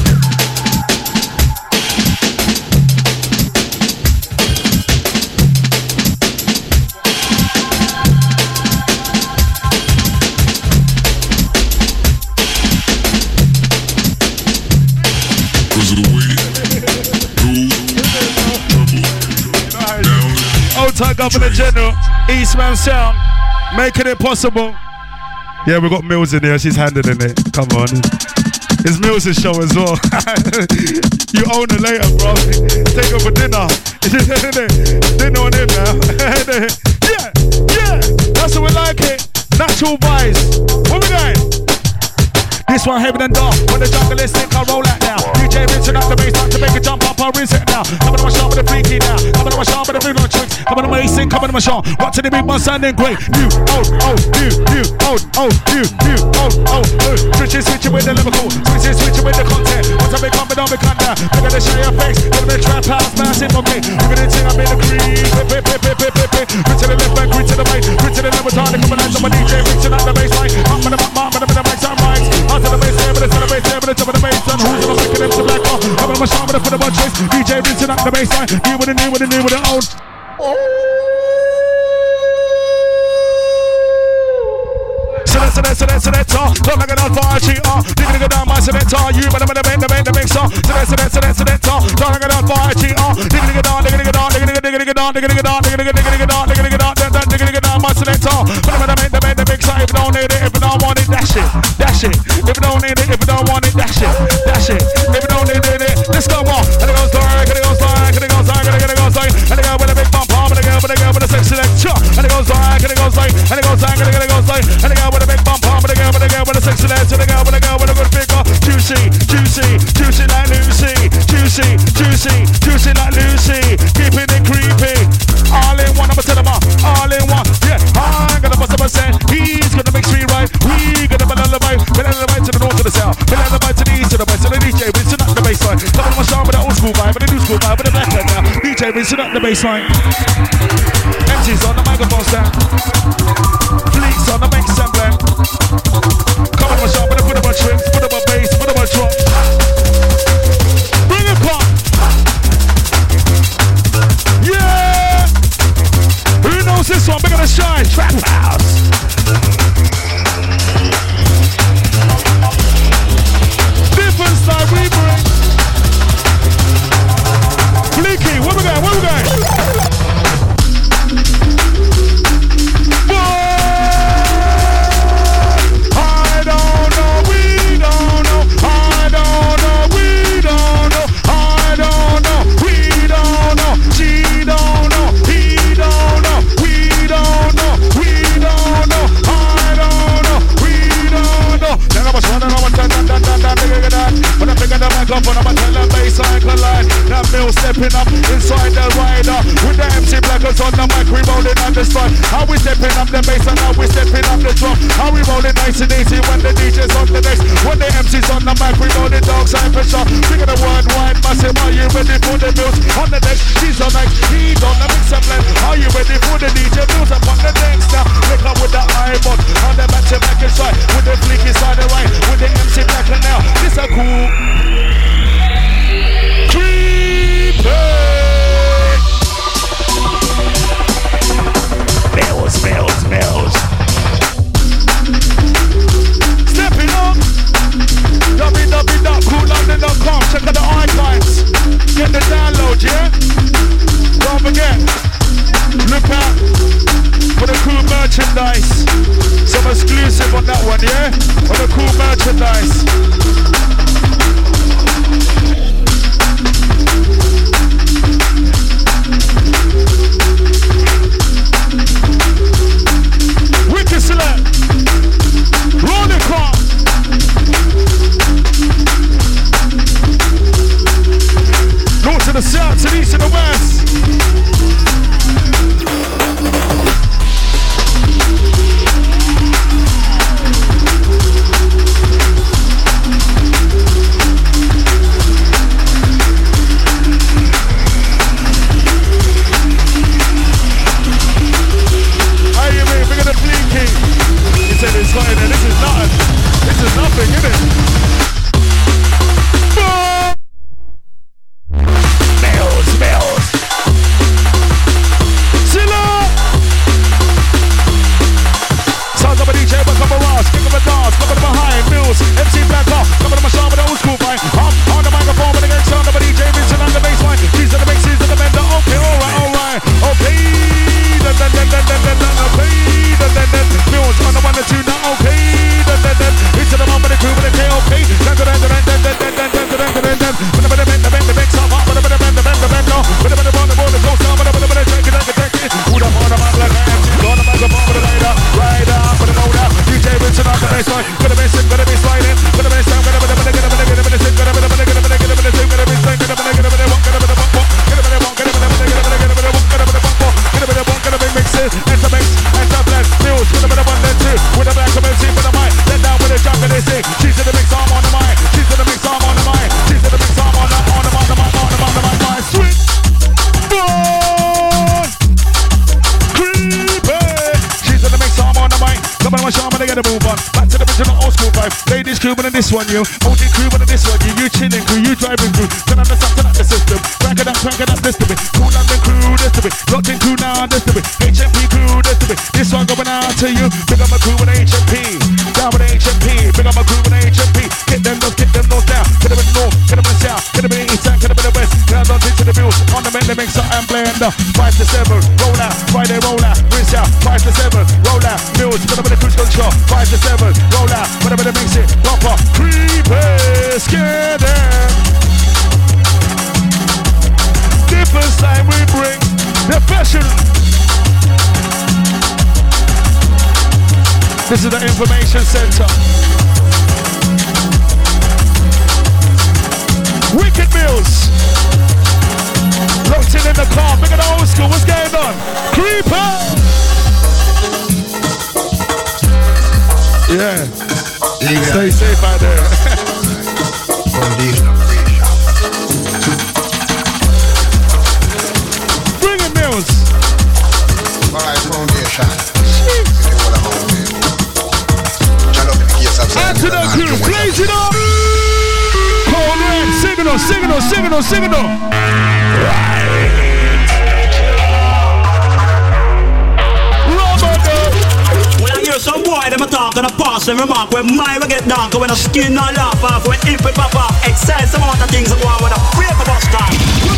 Old-time Governor General, Eastman Sound, making it possible. Yeah, we got Mills in here, she's handling it. Come on. It's Mills' show as well. You own it later, bro. Take her for dinner. Dinner on him now. Yeah, that's what we like it. Natural vibes. Where we going? This one heaven and dark. When the jungle is thick, I roll out now. DJ Vincent at the bass, time to make it jump up, I'll reset now. Coming to my shop with the freaky now. Coming to my shop with the big on tricks. Coming to my AC, coming to my shop. What to the big one sounding great. New, old. Switching with the lyrical. Switching with the content. Once I make coming on, we come down. We're gonna show your face. Gonna make trap house, massive for me. We're gonna sing up in the cream. Grit to the left back, grit to the right. Grit to the left, time to come and my DJ Vincent at the bass line. I'm gonna mic some mics. Onto the bass, to the bass, to the top of the bass. And who's gonna make it into black off? I'm in my shop with the bunch. DJ Vincent at the bass line. New with the old. Selector, don't like it on fire, cheater. Digging down my selector, you better bend the mixer. Selector, don't like it on fire, cheater. Digging down my selector. Bend the mixer. If you don't need it, if you don't want it, dash it. If you don't need it, if you don't want it, dash it. If you don't need it, let's go on. And it goes slide. And it goes with a big bump, and it goes with a sex selector. And it goes slide. And it goes with a big bump, and it goes with a sex selector. And it goes with a good figure. Juicy like Lucy. Juicy like Lucy. Keeping it creepy. All in one, I'ma tell them all in one. Yeah, I'm gonna bust up a set. He's gonna make me right. We gonna be lullaby to the north to the south. Be lullaby to the east to the west. So the DJ Vincent up the baseline. Come on, my shop with the old school vibe, with the new school vibe, with the black head now. DJ Vincent up the baseline. MC's on the microphone stand. Fleeks on the mix and blend. Come on, my shop with the put up a trick, put up a bass, put up a drop. Bring it back. Yeah. Who knows this one? We're gonna shine. Trap house. Different style we bring. Fleeky, where we going? When I pick up the microphone, I'ma tell the bassline collide. That mill stepping up inside the rider. With the MC Blackers on the mic, we rolling on the spot. How we stepping up the bass and how we stepping up the drum. How we rolling nice and easy when the DJ's on the next. When the MC's on the mic, we rolling dark side pressure. Think of the word wide massive, are you ready for the mills? On the next, she's on next, he's on the mix and blend. Are you ready for the DJ mills up on the next now? Look up with the iPod on the back to back inside. With the fleeky side of right, with the MC Blacker now. This a cool creepy. Mills. Stepping up. www.coollondon.com. Check out the archives. Get the download, yeah? Don't forget. Look out for the cool merchandise. Some exclusive on that one, yeah? On the cool merchandise. Wicked select. Roll the south, to the east, to the west. How you mean? Bigger than Fleet King. He said it's fine, and this is nothing. This is nothing, isn't it? Bells. Zilla! Sounds of a DJ, but come a Ross, kick up a dance, come behind, Mills, MC Blacker, come on my shop with the old school vibe. On the microphone, but again, sound of a DJ, Vincent on the baseline. These are the mixes of the bender. Okay, alright. Okay. Mills on the 1 and 2 now. Okay. Into the moment of the crew with a K.O.K. She's in the mix, I'm on the mic. She's in the mix, I'm on the mic. She's in the mix, I'm on the mic. Sweet boy, creepy. She's in the mix, I'm on the mic. Come on, my shaman, they gotta move on. Back to the original old school vibe. Ladies crew, but in this one, you. OG crew, but in this one, you. You chilling crew, you driving crew. Turn on the stuff, turn up the system. Crank it up, this to me. Cool London crew, this to me. Locked in crew now, this to me. HMP crew, this to me. This one going out to you. Big up my crew with HMP. Down with HMP. Big up my crew with HMP. Get them those down. Get them in the north, get them in the south. Get them in the east and get them in the west. Now don't into the bills. On the men, they mix up and blender. 5 to 7, roll out. Friday, roll out. Rinse out. 5 to 7, roll out. Mills, get them in the cruise control. 5 to 7, roll out. Whatever they mix it. Proper. Creepy. Scare them. Different time we bring the passion. This is the information center. Wicked Mills. Locked in the car. Big at the old school. What's going on? Creeper. Yeah. Stay safe out there. Bring it, Mills. Alright, foundation. Add to the crew, blaze it up! Cold Red, signal! When I hear some boy, them a talk and a pass and remark when my will get dark, when the skin not laugh off, when if it pop off, excess amount of things that go on with a break of us time.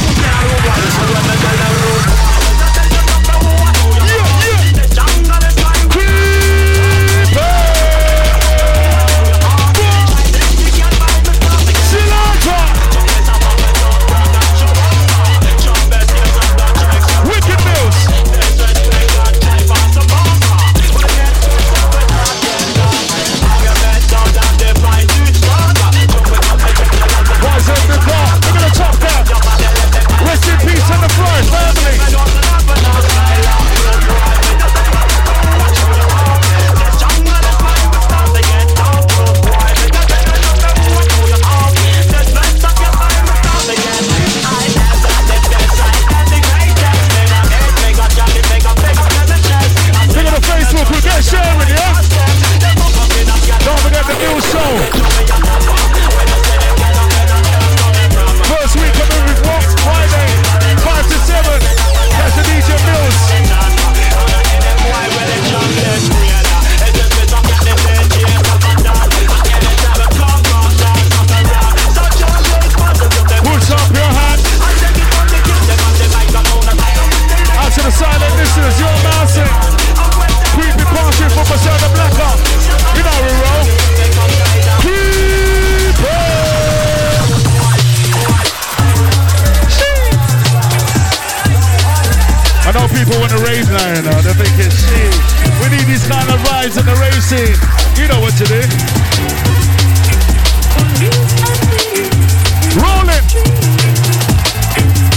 You know what to do. Rolling.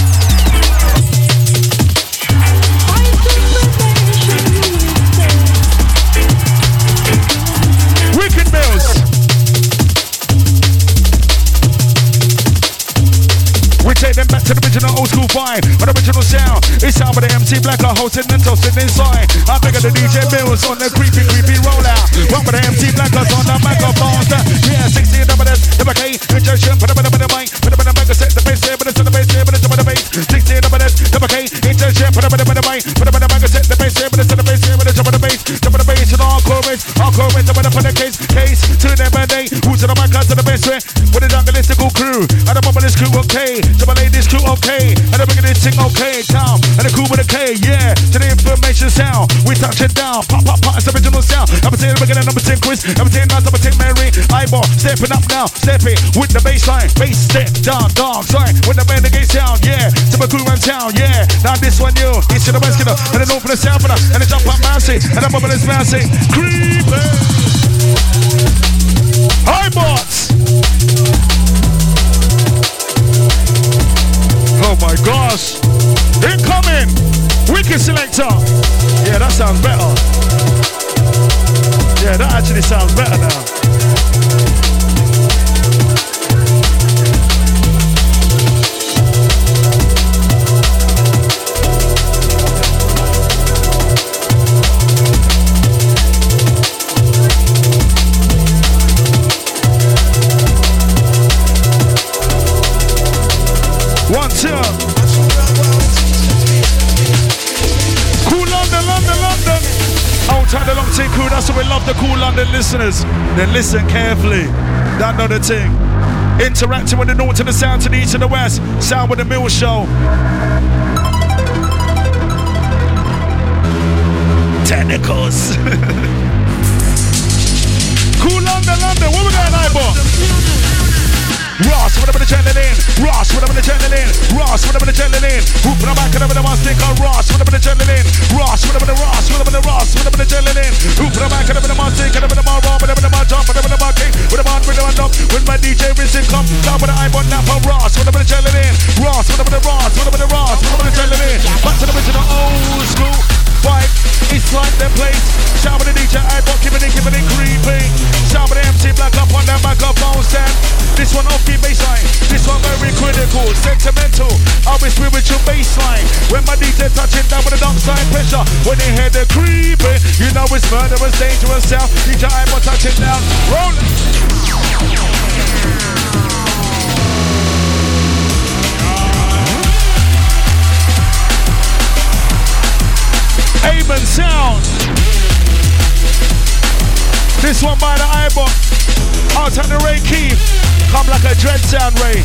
We take them back to the original old school vibe, an original sound. It's sound with the MC Black, I hosting and toasting inside. I figure the DJ Bills on the creepy rollout. One with the MC Black, on the microphone. Yeah, 60 double S, double K, injection, put up in the mic, put up in the mic, set the bass, put it to the bass, put it to the bass. 60 double S, double K, injection, put up in the mic, put up in the mic, set the bass, put it to the bass, put it to the bass, jump on the bass, and all chorus, up on the case to them and they, who's on the mic, to the best way, with the jungleistical crew, and the bubble this crew, okay, double A this crew, okay, and the bigger this thing, okay, town, and the crew with a K, yeah, to the information sound, we touch it down, pop, it's original sound, I'm saying the beginning, number 10 Chris, I'm saying Nas, number 10 Mary, eyeball, stepping up now, stepping with the bass line, bass step down, dog, sorry, with the band against sound, yeah, to my crew around town, yeah, now this one you, it's to the west, and the north for the south, and the jump up mousy, and the bubble is mousy, creeping, eyeballs, oh my gosh, incoming, wicked selector, yeah, that sounds better. Yeah, that actually sounds better now. One, two. Cool London. Outside the long team crew, that's what we love, the cool London listeners. Then listen carefully. That know the thing. Interacting with the north to the south to the east to the west. Sound with the Mill Show. Tentacles. Cool London. What we got, eyeball? Ross, whatever the adrenaline. Ross, whatever the adrenaline. Ross, whatever the adrenaline. Whoop the back, whatever the one stick on Ross, whatever the adrenaline. Ross, whatever the Ross, whatever the Ross, whatever the adrenaline. Whoop the back, whatever the one stick, whatever the man raw, whatever the man jump, whatever the man king, with the man with the man up. When my DJ Vincent come, down with the eyeball nap on Ross, whatever the adrenaline. Ross, whatever the Ross, whatever the Ross, whatever the adrenaline. Back to the original old school vibe. It's like the place. Shout with the DJ eyeball, keeping it creeping. Shout with the MC Black up on that microphone stand. This one off the baseline. This one very critical, sentimental. Always spiritual baseline. When my DJ touching down with the dark side pressure. When they hear the creeping, you know it's murderous, dangerous sound. DJ eyeball touching down. Roll it. Amen sound. This one by the eyeball. Outside the Ray Keith. Come like a dread sound, Ray.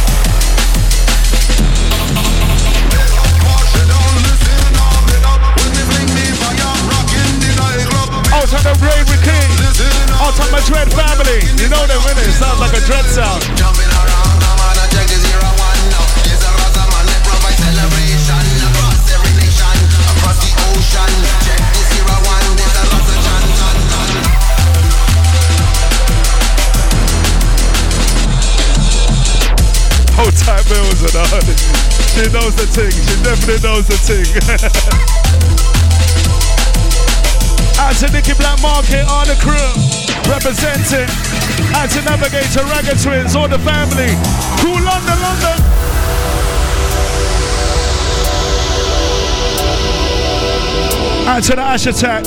Outside the Ray King. Outside my dread family. You know them, innit? It sounds like a dread sound. Jumping around, come on and check the 01 now. There's a Rasta man that provide celebration across every nation, across the ocean. Check the 01, there's a Rasta chan. Hold tight bills and all. She knows the thing. She definitely knows the thing. Out to Nicky Black Market, all the crew representing. Out to Navigator, Ragga Twins, all the family. Cool London. Out to the Ash Attack.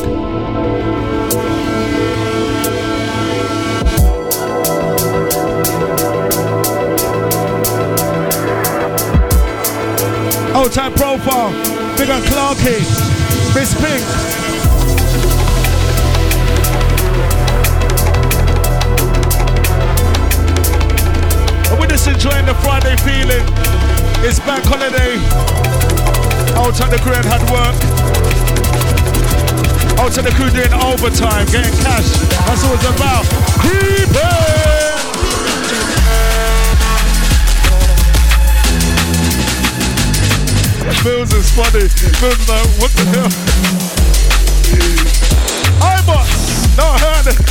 Old time profile, big on Clarky, Miss Pink. And we're just enjoying the Friday feeling. It's bank holiday. Old time the crew had work. Old time the crew doing overtime, getting cash. That's what it's about. Creeping! Mills is funny. Mills is like, what the hell? Hi, boss. No, I heard it.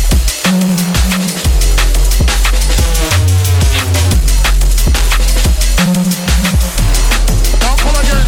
Don't pull again.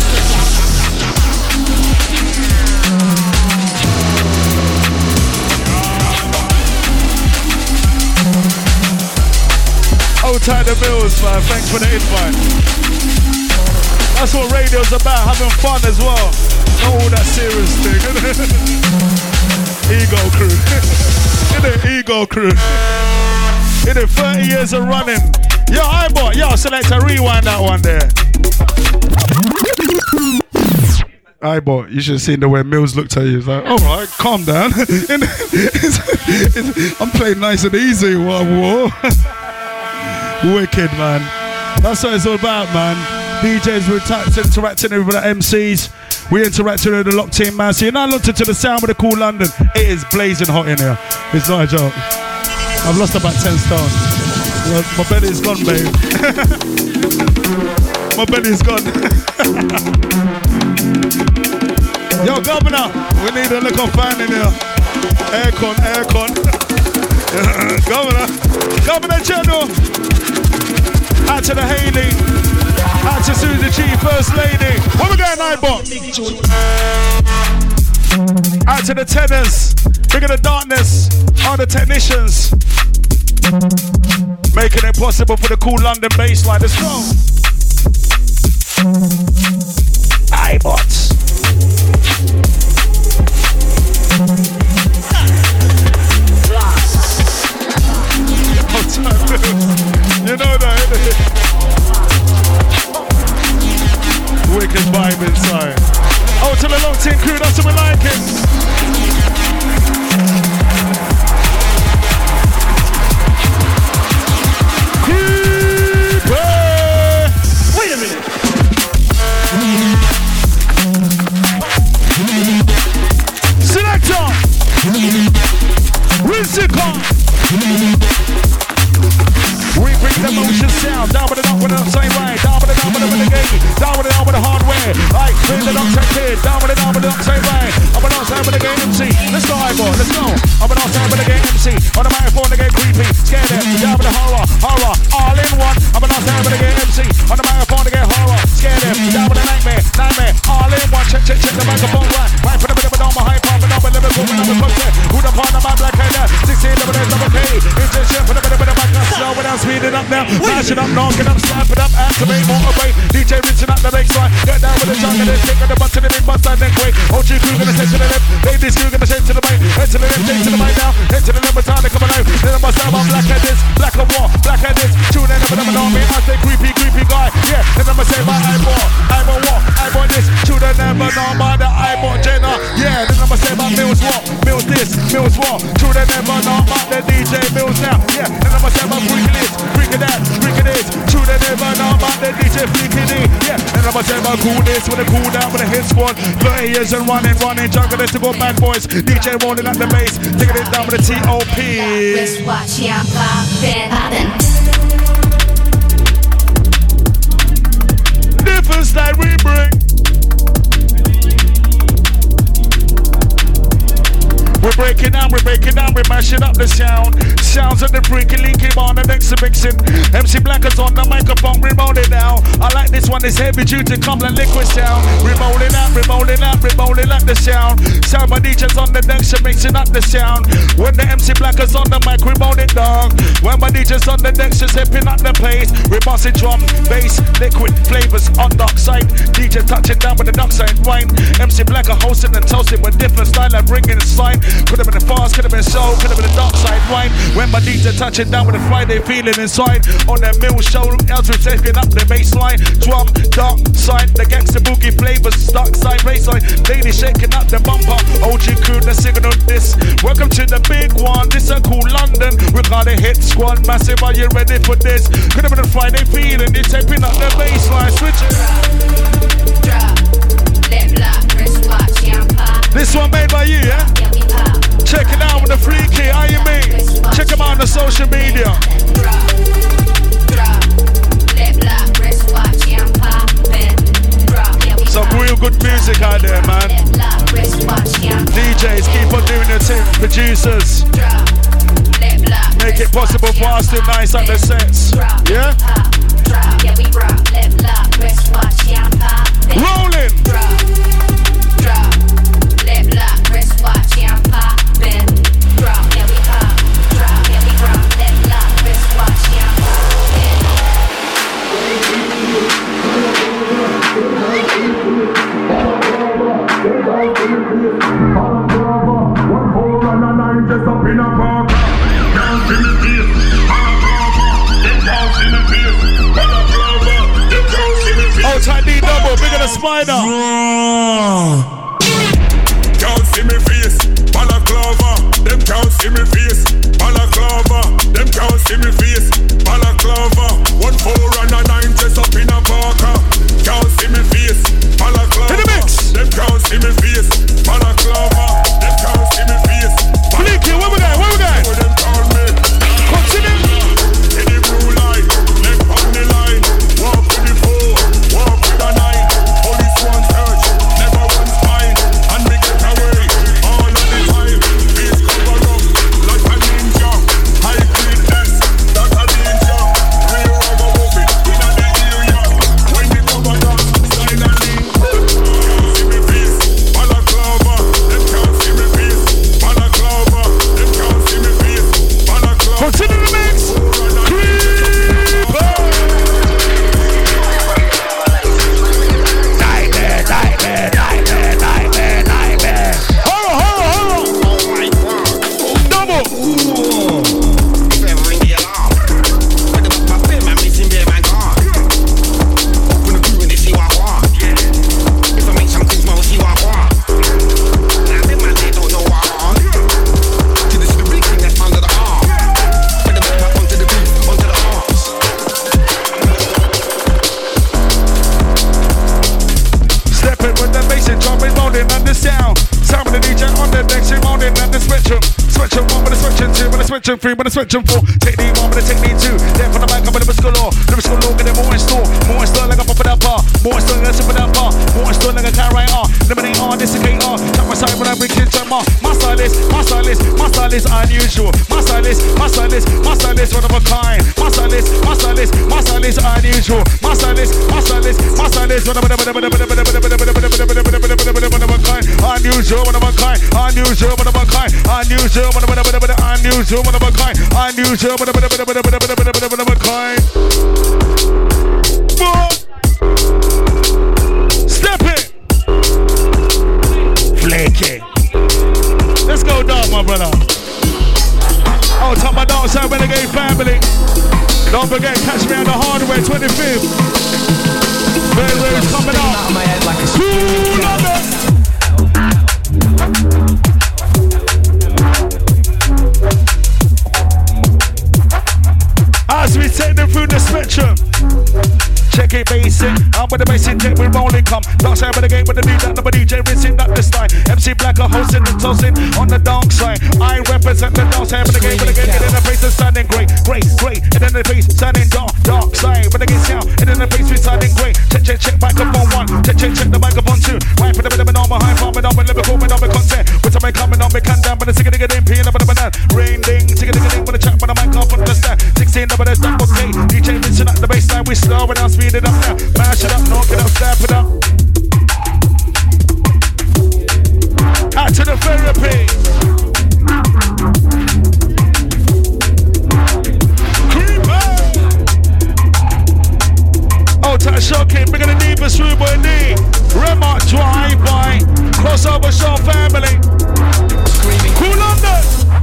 Outside the Mills, man. Thanks for the invite. That's what radio's about, having fun as well. Not all that serious thing, innit? Ego crew. Innit? Ego crew. Innit? 30 years of running. Yo, Ibot, yo, select a rewind that one there. Ibot, you should have seen the way Mills looked at you. He's like, all right, calm down. I'm playing nice and easy. Whoa. Wicked, man. That's what it's all about, man. DJs, we're interacting with the MCs. We interacting with the locked team, man. So you're now locked into the sound with the Cool London. It is blazing hot in here. It's not a joke. I've lost about 10 stones. My belly's gone, babe. My belly's gone. Yo, Governor, we need a little fan in here. Aircon. Governor General. Out to the Haley. Out to Susie G, First Lady. What we got, Nightbot? Out to the tenors. Big of the darkness. All the technicians. Making it possible for the Cool London baseline. Let's go. iBots. You know that, innit? Wicked vibe inside. Oh, to the long team crew, that's what we like it. Wait a minute. Selector. Rinsica. We bring the motion sound, down with it up with the same way, down with it up with the game, down with it up with the hardware. Right, bring the outside kid, down with it up with the same way. Up and outside with the game MC. Let's go, Ivor, let's go. Up and outside with the game MC. On the microphone, they get creepy, scared it, down with the horror, all in one. Up and outside with the game MC. On the microphone, they get horror, scared it, down with the nightmare, all in one. Check the microphone, right for the bit of a down behind, popping up a little bit, moving up the concept. Who the partner, my black header, 16, double K. Intention for the bit of a back, slow it down, speed it up now. Mash it up, knock it up, slap it up, activate, motivate. DJ rinsing up the baseline. Get down with the junk and then stick on the butt to the big bust and then quick. OG crew gonna say to the left. Ladies crew gonna say to the right. Head to the left, take to the right now. Head to the left, time to come alive. Then I must have my black head this, black of war, black head this. Tune in, never know me. I say creepy guy. Yeah, then I'ma say my eyeball what, eyeball this. Tune in, never know my the eyeball Jenna. Yeah, then I'ma say my Mills what, Mills this, Mills what. Tune in, never know my the DJ Mills now. Yeah, then I'ma say my freaky this, freaky that, freaky this. Tune in, never know my the DJ freaky this. Yeah, then I'ma say my cool this with a cool down with a hit squad. 30 years and running, jungle this to go bad boys. DJ rolling at the bass, taking it down with the T.O.P. Wristwatch, yeah, poppin'. Difference that we bring. We're breaking down, we're mashing up the sound. Sounds of the freaky linky on the next mixing. MC Blackers on the microphone, we roll it now. I like this one, it's heavy duty, come like liquid sound. We rolling up the sound. Sound my DJs on the decks, mixing up the sound. When the MC Blackers on the mic, we roll it down. When my DJs on the decks, just hipping up the place. We bossing drum, bass, liquid flavors on dark side. DJ touching down with the dark side wine. MC Blacker hosting and toasting with different style and bringing a sign. Could have been the fast, could have been soul, could have been the dark side wine. When my DJ touching down with a Friday feeling inside. On the mill show, else we're taking up the baseline. Drum, dark side, the gangster boogie flavors, dark side, baseline. Lady shaking up the bumper, OG crew, the signal this. Welcome to the big one, this a Cool London. We got a hit squad, massive, are you ready for this? Could have been a Friday feeling, you're taking up the baseline, switch it. Drop, lip lock, wristwatch, yeah, pop. This one made by you, yeah? Yeah, we pop. Check it out with the freaky, how you mean? Check them out on the social media. Some real good music out there, man. DJs, keep on doing your thing. Producers, make it possible for us to nice up the sets. Yeah? Rolling. at the spider. Can't see me face, balaclava. Them can't see me face, balaclava. Them can't see me face, balaclava. 1 4 and a 9 just up in a parker. Can't see me face, balaclava. In the mix. Them can't see me face, balaclava. Them can't see me face. Flicky, where we going? Where we going? Them call me. Continue. In the blue light, leg on the line. Walk with the 4, walk with a 9. Police one search, never one spine. And me get away all of the time. Face cover up like a ninja. High grade S, that's a danger. Real rubber moving in the area. When the cover down, silently. Can't see me face, balaclava. Them can't see me face, balaclava. Them can't see me face, balaclava. Continue the mix. Switching 3, but I switching 4. Technique 1, but I technique 2. Then from the back, I'm a lyrical law. Lyrical law, get them more in store. More in store, like a pop of that bar. More in store, like a sip of that bar. More in store, like a car right R. Lemonade R, dissicate R. Cut my side when I bring kids to my. My stylist, unusual. My stylist, one of a kind. My stylist, unusual. My stylist, one of a kind. Unusual, one of a kind. Unusual, one of a kind. Unusual, one of a kind. Unusual, one of a kind. Step it. Flaky. Let's go down, my brother. Oh, top my downside renegade family. Don't forget, catch me on the hardware 25th. Railway's coming out. Cool on it. As we take them through the spectrum. Check it basic, I'm with the basic jet with rolling come. Dark side of the game with the new that number DJ rinsing that this time. MC Blacker hosting and toasting on the dark side. I represent the dark side of the game with the game. And then the face is standing great. And then the face standing dark side. But the game sound, and then the face is standing great. Check microphone 1. Check the microphone 2. Right for the rhythm and all my high farming on my lyrical and on my content. With some coming on me can down, but the sick of the getting peeing up on the banana. Rain ding, sick of the getting with the chat, but the mic off on the stand. 16 up on the stand, okay. DJ rinsing at the baseline, we slow and I'll speed it up now. Mash it up, knock it up, step it up. Out to the therapy. Creeper. Oh, to the shocking, we're gonna need the Srubo and D. Remark drive by. Crossover show family. Cool London.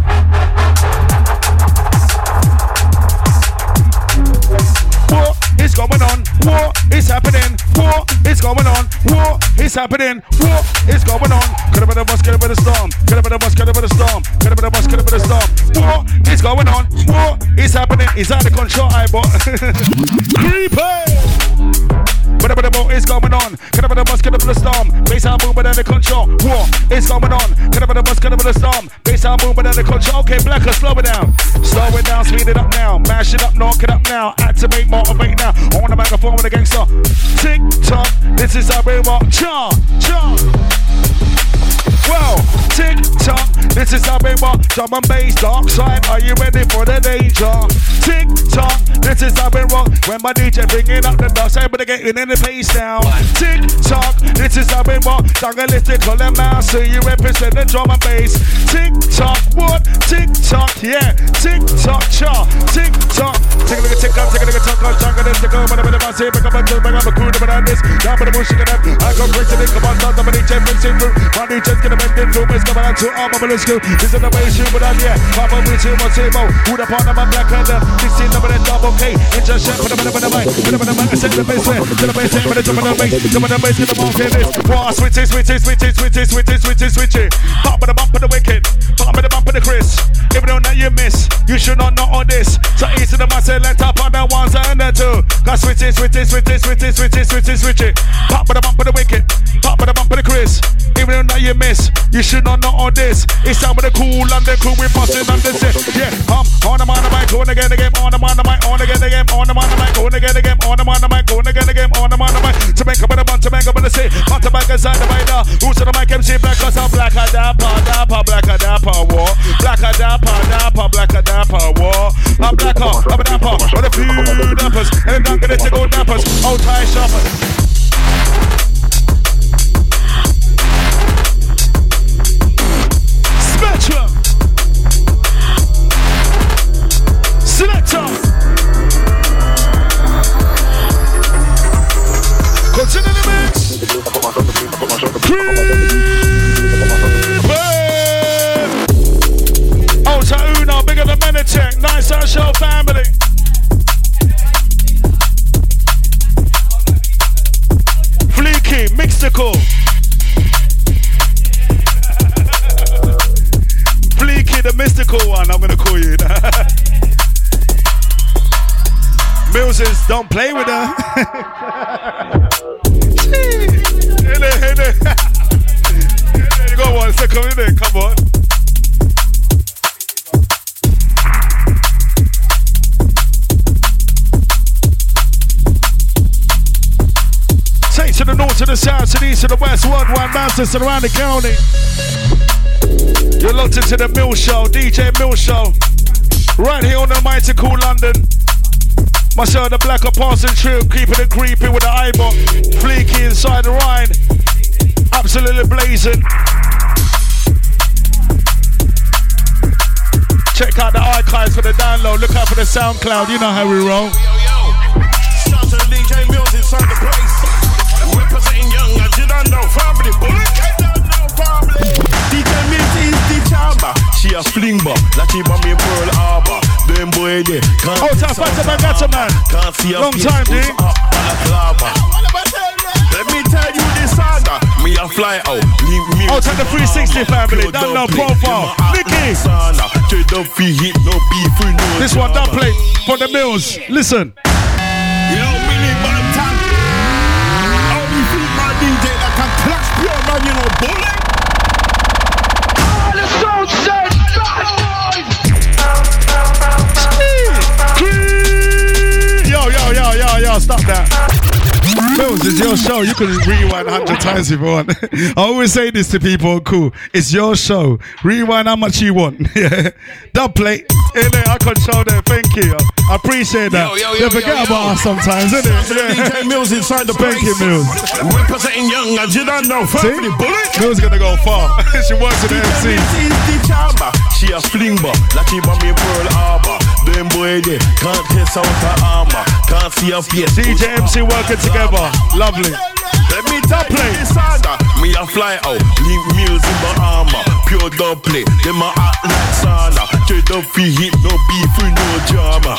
What is going on? What is happening? What is going on? What is happening? What is going on? Could have been a bus, could have been a storm. Could have been a bus, could have been a storm. Could have been a bus, could have been a storm. What is going on? What is happening? Is that the control I bought? Creepy! Whatever the boat is going on, could have been a bus, could have been a storm. Bass out moving under control. What is going on? Could have been a bus, could have been a storm. Bass out moving under control. Okay, Blacker, slow it down. Slow it down, speed it up now. Mash it up, knock it up now. Activate, motivate now. On the microphone with a gangster. Tick tock, this is how we walk. Cha. Well, tick tock, this is how we walk. Drum and bass, dark side. Are you ready for the danger? Tick tock, this is how we rock. When my DJ bringing up the dark side, but they getting in the pace now. Tick tock, this is how we walk. Jungleistic and mouse, so you represent the drum and bass. Tick tock, what? Tick tock, yeah. Tick tock, cha. Tick tock. Take a look at tick tock, take a look at talk, jungleistic, whatever the mouse say, pick up a crew, but this. Down for the bullshit, I go crazy, come on, start the DJ mixing through. My DJ's gonna make them through, it's coming out to all my the school. This is the way she would have, yeah. Papa with him on table. Who the part of my black and this is number the double K. It's just shit for the mic. I set the bass way. To the bass, to the top of the bass. To the bass, to the market this. Switch it. Pop of the bump of the wicked. Pop of the bump of the Chris. Even though that you miss, you should not know all this. So each of them I say let up on the ones and the two. Cause switch it. Pop of the bump of the wicked. Pop of the bump of the Chris. Even though that you miss, you should not know all this. It's some of the cool and the crew we busting on the set. Yeah, on the mic, going again the game, on the mic, on again the game, on the mic, going again the game, on the mic, going again the game, on the mic. To make up with a bunch, to make up with a say, to back inside the rider. Who's on the mic, MC Black, cause I'm black a dapper, war. Black a dapper, war. I'm blacker, I'm a dapper, with a few dappers, and I'm gonna take all dappers, old tie shoppers. Spectrum. Selector. Continue the mix. Ultra Uno, bigger than Menitech. Nice our show family. Fleeky, Mystical. Fleeky, the mystical one, I'm gonna call you. Millses, don't play with her. You got 1 second in there, come on. Take to the north, to the south, to the east, to the west, worldwide masters around the county. You're locked into the Mill Show, DJ Mill Show. Right here on the mighty cool London. Myself, the Black Parson Trip, keeping it creepy with the eyeball. Fleeky inside the ride. Absolutely blazing. Check out the archives for the download. Look out for the SoundCloud. You know how we roll. Shout to the DJ Mills inside the place. Representing young, I didn't know family. DJ Mills is the chamber. She a fling bar, like she bomb in Pearl Harbor. Them boy there, can't see man. Can't see a long time, dude. Let me tell you this saga. Me a fly out. Outside the 360 family, that no profile. Nicky. This one, that play for the Mills. Listen. Yo, Millie Bantam. Only feel my DJ that can clash pure man, you know, bullet. The sound said Yo, stop that. Mills, it's your show. You can rewind 100 times if you want. I always say this to people, cool. It's your show. Rewind how much you want. That plate. In there, I control that. Thank you. I appreciate that. They forget about us sometimes, isn't it? DJ Mills inside the place. Thank you, Mills. Representing young, I didn't know family. Bullet. Mills gonna go far. She works in the MC. She a fling bar, like she bomb in Pearl Harbor. Them boy there, can't test out her armor. Can't see her face. DJ MC working together. Lovely. Let me tell you this saga. Me a fly out, leave Mills in my armor. Pure dub play, them a act like sauna. Trade up free hit, no beef, no drama.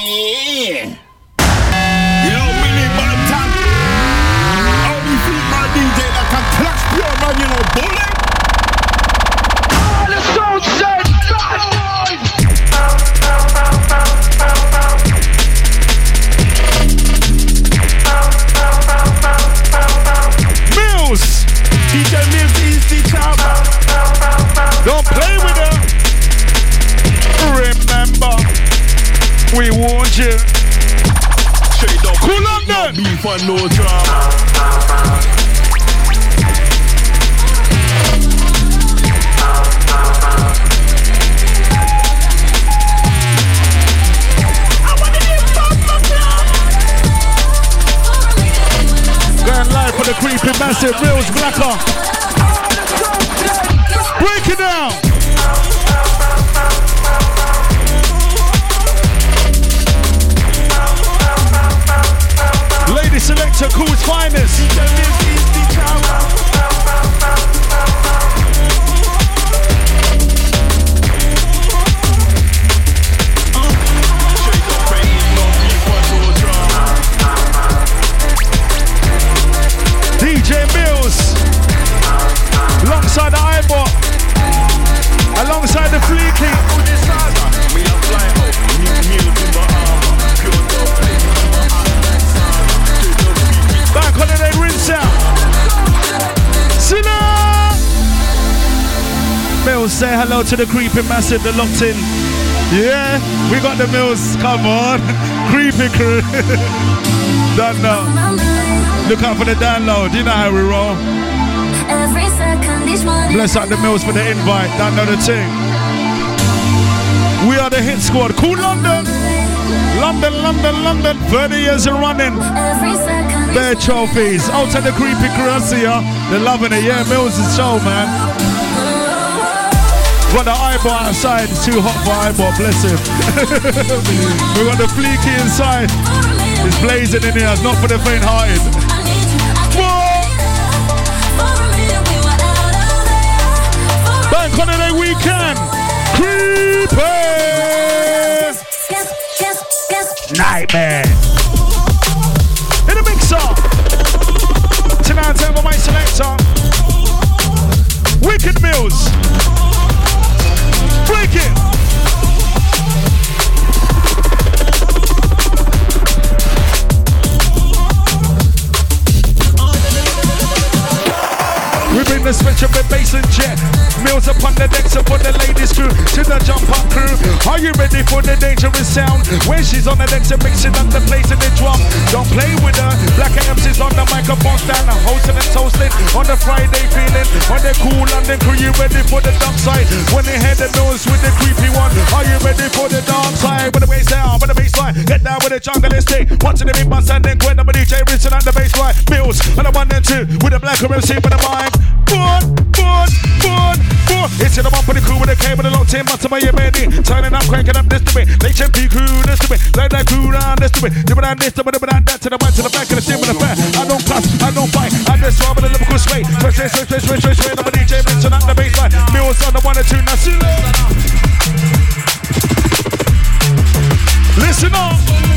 Yo, Millie Bantam. Only feel my DJ that can clash pure man, you know, bullet. the sound said Mills. DJ Mills is the chamber. Don't play with her. Remember, we warned you. Straight up, cool London. No beef and no drama. Going live for the creepy massive Mills Blacker. Break it down. Lady Selector, Cool's finest. alongside the Fleeky. Bank holiday rinse out. Sinner! Mills, say hello to the creepy massive, the locked in. Yeah, we got the Mills, come on. Creepy crew. Don't know. Look out for the download, you know how we roll. Bless out the Mills for the invite, don't know the thing. We are the hit squad, cool London. London, 30 years of running. Bare trophies, out to the creepy crew, I see ya. They're loving it, yeah, Mills' show, man. Got the eyeball outside, it's too hot for eyeball, bless him. We got the Fleeky inside. It's blazing in here, it's not for the faint-hearted. Bank holiday weekend, creepy! Nightmare. In the mixer. Tonight, time for my selector. Wicked Mills. Break it! We bring the switch of the bass and jet. Mills upon the decks and put the ladies crew to the jump up crew. Are you ready for the dangerous sound? When she's on the decks and mixing up the place in the drum. Don't play with her. Black MC's on the microphone stand. Hosting and toasting on the Friday feeling. On the cool London crew, you ready for the dark side? When they head the nose with the creepy one. Are you ready for the dark side? With the bass down, with the bass line. Get down with the jungle and stick. Watching the big bus and then Gwen, the DJ Richard and the bass line. Mills on the 1 and 2 with the black MC for the mic. Boom. It's in the one for the crew with the cable and locked in, but my ready. Turning up, cranking up this to me. HMP crew, this to me. Like that crew round this to me. Dip it on this, dip it on that, to the right, to the back, and the steam with the fat. I don't cuss, I don't fight. I just swab with a lyrical straight. Straight. I'm a DJ, Richard on the baseline. Mills on the 1 and 2, now see you. Listen up.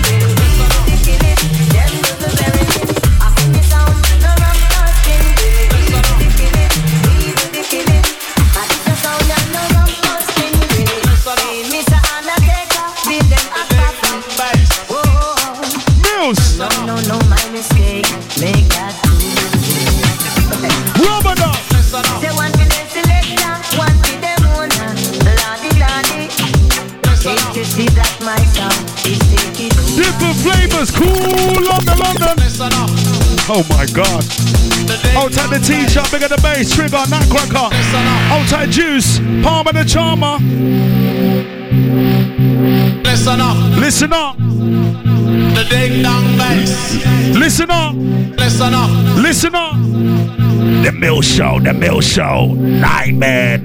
No, my mistake. Make that Rubber dog. Say one for the selector, one for the owner. Ladi. Take to see that my sound is taking different flavors, cool London. Oh my God. Outside the T-shirt, bigger the bass, trigger, nutcracker. Outside juice, palm of the charmer. Listen up. The ding dong bass. Listen up. The Mill Show. Nightmare.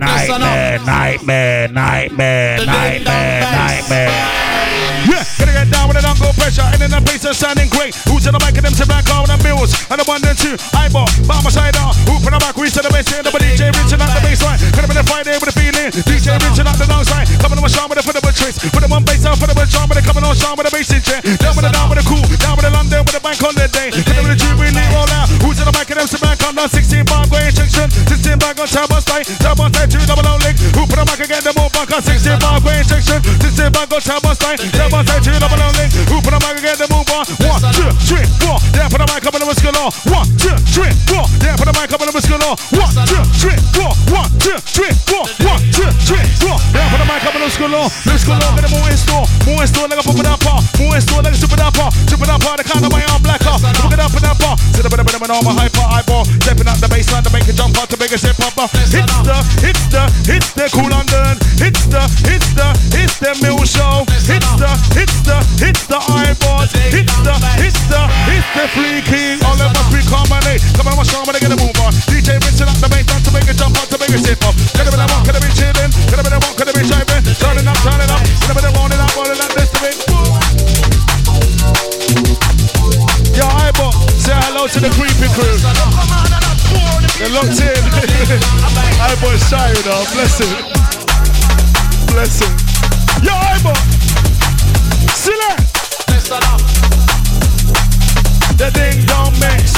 Yeah, gotta get down with the don't go pressure. And in the place that's sounding great. Who's in the back of them to back on the Mills? And the 1 and 2, eyeball, by my side on. Who put the back, we to the best end of the DJ Richard at the baseline. Could have been a Friday with a feeling. DJ Richard at the downside. Coming on my shot with a football tricks. Put them on bass out for the shot with a coming on shot with a bass in chair. Down with the cool, down with the London with the bank holiday. Could have been a Jubilee roll out. Who's in the back of them to back on the 16 bar going injection. 16 back on Turbo Style, 2 double O link. Who put the back again, the more back on 16 bar going injection. 16 back on Turbo Style, 2 double O link. Who put the back again, the move on. 1, 2, 3, 4. There for the mic up in the muscle. 1, 2, 3, 4. There for the mic up in the muscle. 1, 2, 3, 4. 1, 2, 3, 4. 1, 2, 3, 4. There for the mic up in the muscle. Get the more in store, like a pop it up. More in store, like a super up. The kind of my arm blacker. Look it up in that bar. Sit up in the middle of my hyper eyeball. Stepping up the baseline to make it jump out to make it zip up. It's the cool London. It's the Mill Show. It's the eyeball. It's the Fleeky. All of us be combinate. Come on, my strong, but I get a move on. DJ Richard up the baseline to make it jump out to make it zip up. Could have been a walk, could have been chilling. Could have been a walk, could have been driving. Turning up. Could have been a rolling up this to me. Yo, eyeball, say hello to the creepy crew. They're locked in. Eyeball's shy, you know. Bless him. Yo, eyeball. Select. The ding dong mix.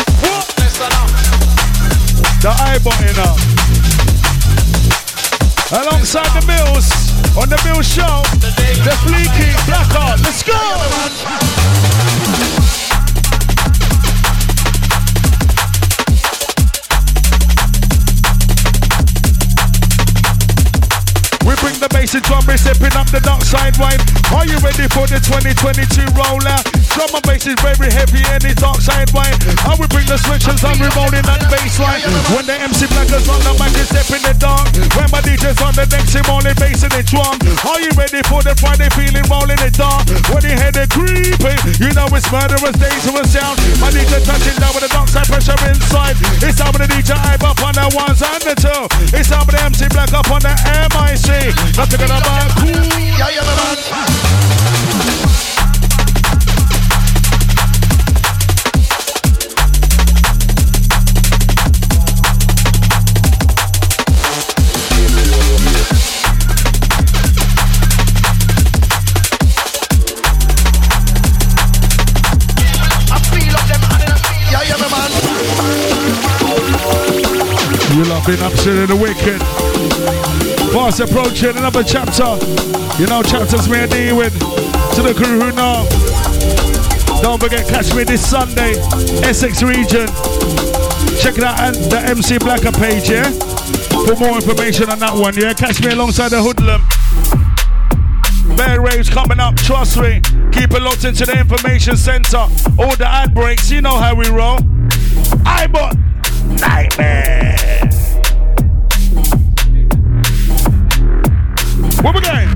What? The eyeball, you know. alongside the Mills on the Mills show. The Fleeky Blackheart. Let's go. We bring the bass and drum, we're stepping up the dark side wine. Are you ready for the 2022 roller? Drum and bass is very heavy and it's dark side wine. And we bring the switches and we're rolling that bass line. When the MC Blackers on the mic, they step in the dark. When my DJ's on the next, they're rolling bass and the drum. Are you ready for the Friday feeling rolling it dark? When you hear the creeping, you know it's murderous, dangerous sound. My DJ touching down with the dark side pressure inside. It's time with the DJ hype up on the ones and the two. It's time with the MC Black up on the MIC. Nothing about cool. Yeah, man. You love being upset the wicked. Fast approaching another chapter. You know chapters we are dealing with. To the crew who know. Don't forget, catch me this Sunday, Essex region. Check it out at the MC Blacker page, yeah? For more information on that one, yeah? Catch me alongside the Hoodlum. Bear raves coming up, trust me. Keep it locked into the information center. All the ad breaks, you know how we roll. I bought Nightmare. What we going?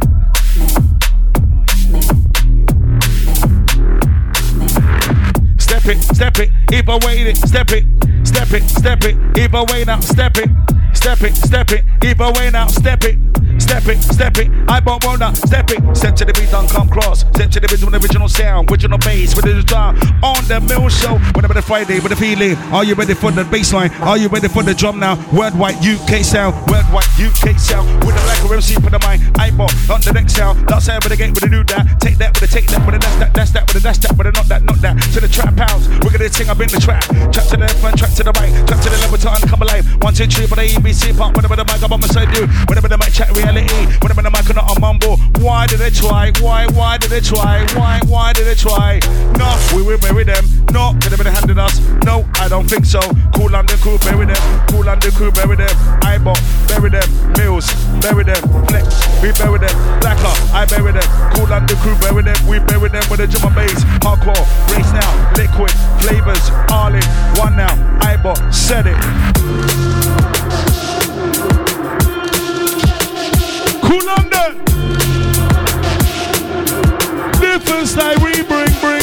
Step it, if I wait it, step it, if I wait now, step it, if I wait now, step it, I won't wanna step it, step to the beat, don't come cross, step to the beat with the original sound, original bass, with the drum, on the Mill show, whenever the Friday, with the feeling, are you ready for the bass line, are you ready for the drum now, worldwide UK sound, with the black MC for the mind, I bought on the next sound, last time with the gate, with the do that, take that, with the that's that, with the dash that, with the not that, to the trap house, we're gonna sing up in the trap to the left and track to the right, track to the left, time come alive, 1, 2, 3, for the EBC pop, whenever the mic up on my side do, whenever the mic chat reality, whenever the mic not a mumble, why did they try, why did they try, no, we will bury them, no, they never handed us, no, I don't think so, Cool London crew, bury them, I bought, bury them, Mills, bury them, Flex, we bury them, Blacker, I bury them, Cool London crew, bury them, we bury them with the drum and bass, hardcore, race now, liquid, flavors, all in, one now, I bought, said it. Cool London. Different style we bring.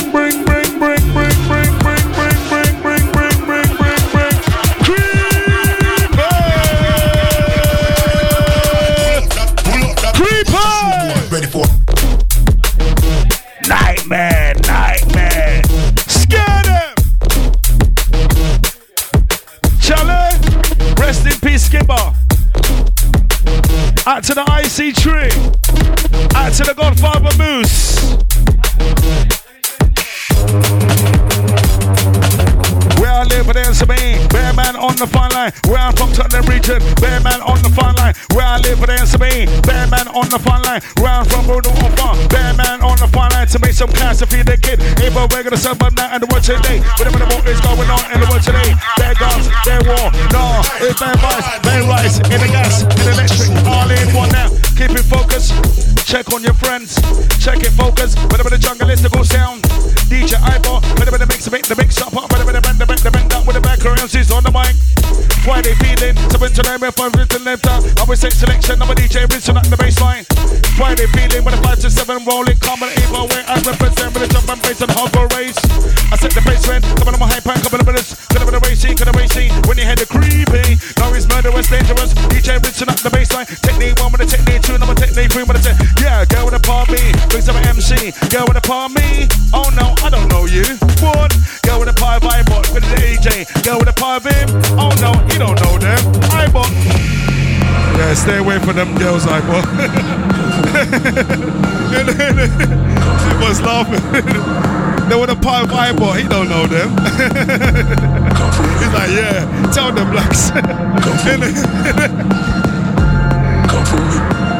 Creeper. Ready for Nightmare. Scare them. Charlie, rest in peace, Skipper. Out to the IC tree. Out to the Godfather Moose. Where I live, but there's me. Bear man on the fine line. Where I'm from, Tottenham region. Bear man on the fine line. Where I live, but there's me. Bear man on the fine line. Where I'm from, Bruno on farm. Bear man on the fine line to make some cash to feed the kid. If we're gonna serve up now and the world today. Whatever the what is going on in the world today. Bear guns, bear war. No, it's bear vice, bear rice. In the gas, in the electric. All in one now. Keep it focused. Check on your friends. Check it focus. Whatever the jungle is to go sound. DJ Ivor. Whatever the mix up. Whatever the bend up with the back currencies on the mic. Friday feeling. 7 to 9, 5 to left out. I will say selection. I'm a DJ Rinson at the baseline. Friday feeling with a 5 to 7 rolling. Common Ivor where I represent with a jump and bass and hardcore race. I set the pace when coming on my high pan, couple of minutes. Gonna be the racing. When you hear the creepy. Now it's murderous, dangerous. DJ Rinson at the baseline. Technique 1 with a technique 2, number technique 3 with a 10. Yeah, girl with a part me. Brings up an MC. Girl with a part me. Oh no, I don't know you. What? Girl with a pie vibe, with the DJ. Girl with a pie of him. Oh no, you don't know them. I bought. Yeah, stay away from them girls, I bought. She was laughing. They with a pie of I bought. He don't know them. He's like, yeah, tell them blacks. Come for me.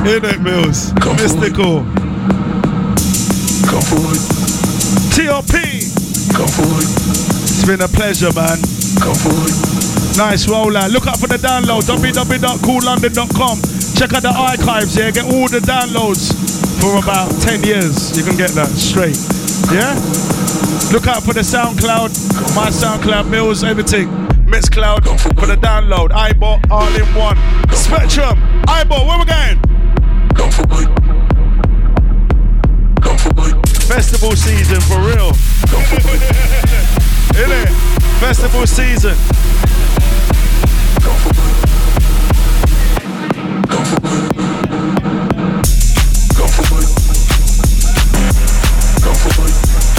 In it, Mills. Mystical. Come forward. T.O.P. Come forward. It's been a pleasure, man. Come forward. Nice rollout. Look out for the download. www.coollondon.com. Check out the archives here. Get all the downloads for about 10 years. You can get that straight. Yeah? Look out for the SoundCloud. My SoundCloud, Mills, everything. Mixcloud for the download. iBot, all in one. Spectrum. iBot, where we going? Come forward. Come forward. Festival season for real. Innit? Festival season. Come forward. Come forward. Come forward. Come forward.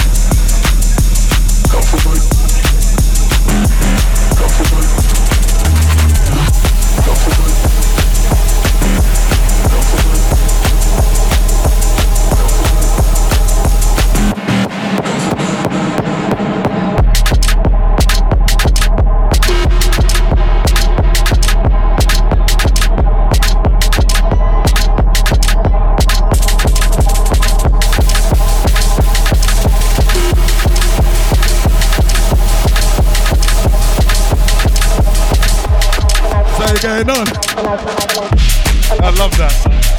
Come forward. Come forward. Come forward. Going on. I love that.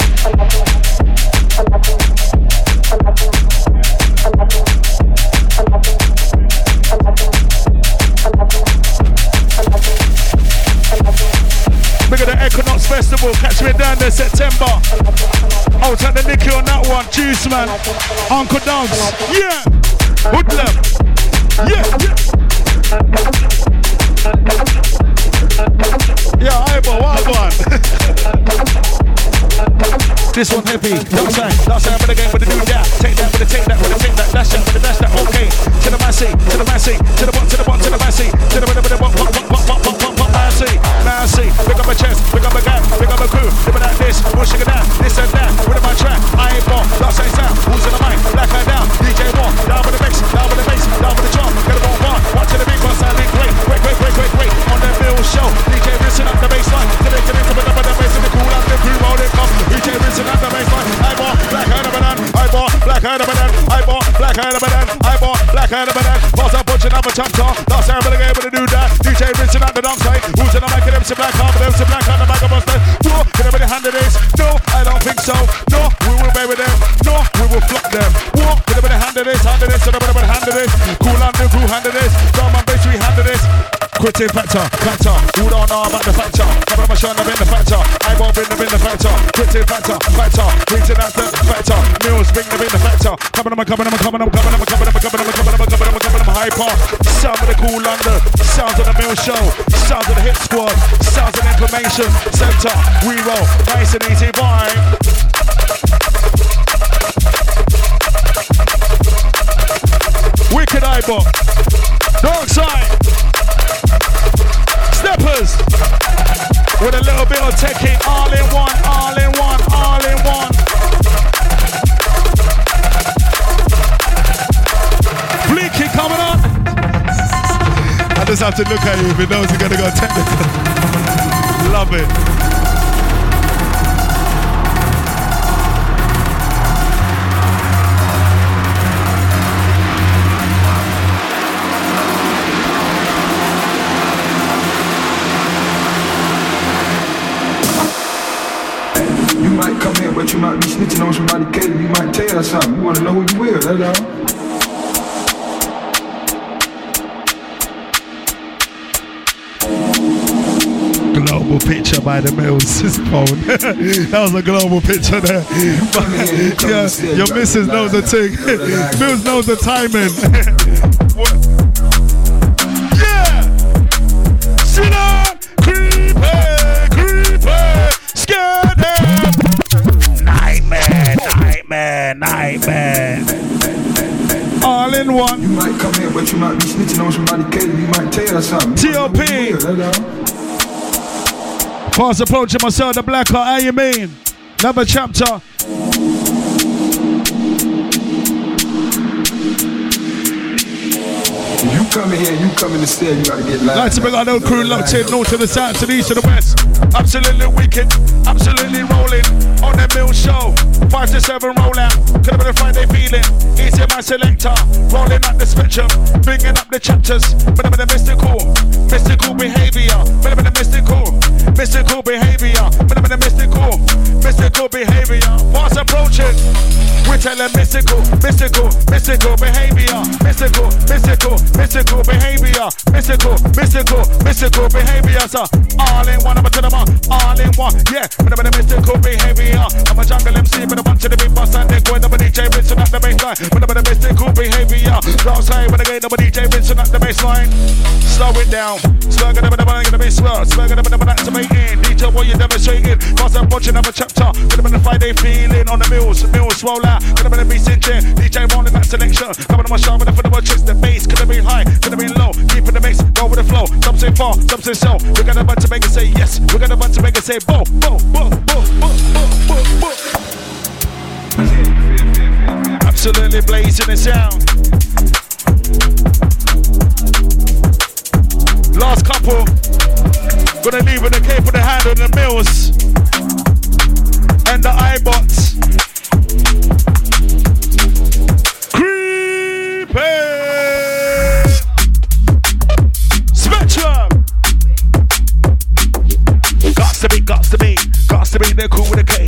Look at the Equinox Festival. Catch me down there September. Out at the Nicky on that one. Juice Man. Uncle Dogs. Yeah. Hoodlum. Yeah. Yeah, eyeball, wild one. This one heavy, that's right, but again with the new that. Take that, with the take that, with the take that, dash that, with the dash that, okay. To the massy, to the massy, to the bot, to the bot, to the massy, to the massy, massy. Pick up a chest, pick up a gap, pick up a crew, give it like this, pushing it down, this and that, with my track, eyeball, that's right sound, who's in the mic, black eye down, DJ Walk, down with the bass, down with the bass, down with the drum, get it on bar, watch the big one sounding great, great, on the Bill show, DJ Rinsen up the baseline, to make it into the bass and the cool up the crew, roll it come, DJ Rinsen up the baseline, eyeball, black eye of an eyeball, black eye of an eyeball, black eye of an eyeball, black eye of an pass up, punching up a chapter, last time we're able to do that, DJ Rinsen at the dunk side, who's in the mic, them some black on, them some black on the back of us, whoa, can everybody handle this? No, I don't think so, no, we will baby them, no, we will flop them, whoa, can everybody handle this, can everybody handle this, cool on the crew handle this, drum and bass we handle this, quitting factor, who don't know about the factor, cover my shine, I've been the factor, I won't bring them in the factor, quitting factor, reaching out the factor, Mills bring them in the factor, coming on, hyper, sound of the cool London, sounds of the Mill Show, sounds of the Hit Squad, sounds of the Information Center, we roll, nice and easy vibe. Wicked eyeball, dark side, steppers, with a little bit of techie, all in one, all in one, all in one. Fleeky coming on. I just have to look at you if he knows you're gonna go technical. Love it. You might come here, but you might be snitching on somebody, Katie. You might tell us something. You wanna know who you will, that's all. Global picture by the Mills phone. That was a global picture there. Yeah, your missus knows the thing. Mills knows the timing. Yeah! Sit down! Creepy! Scare them! Nightmare. All in one. You might come here, but you might be snitching on somebody, Katie. You might tell us something. T.O.P. Fast approaching myself, the black heart, how you mean? Another chapter. You come in here, you come in the stairs, you gotta get live. Like to bring our old crew locked in, north to the south, to the east to the west. Absolutely wicked, absolutely rolling on the Mill Show. 5 to 7 rollout, could have been a Friday feeling. Easy my selector, rolling up the spectrum, bringing up the chapters. But I'm in the mystical behavior. But I'm in the mystical behavior. But I'm in the mystical behavior. Fast approaching, we're telling mystical behavior. Mystical behavior. Mystical behavior. So all in one, I'm gonna tell them all in one. Yeah, but I'm in the mystical behavior. I'm a jungle MC, but I'm bunch of the big boss and they go in the DJ rinsing up the baseline. But I'm in the mystical behavior. Outside when I get the DJ rinsing up the baseline. Slow it down. Slug it up, I'm gonna be slow. Slug it up, I'm activating. Detail what you're demonstrating. Fast approaching another chapter. Gonna be the Friday feeling on the mills roll out. Gonna be the beast in chair. DJ rolling that selection. Coming on my show with the football tricks. The bass could have been high, could have been low. Deep in the mix, go with the flow. Some say far, some say so. We're gonna about to make it say yes. We're gonna about to make it say bo, bo, bo, bo, bo, bo, bo, bo. Absolutely blazing the sound. Last couple. Gonna leave with the cape of the hand on the mills. And the iBots. Creepy. Spectrum. Got to be the cool with a K.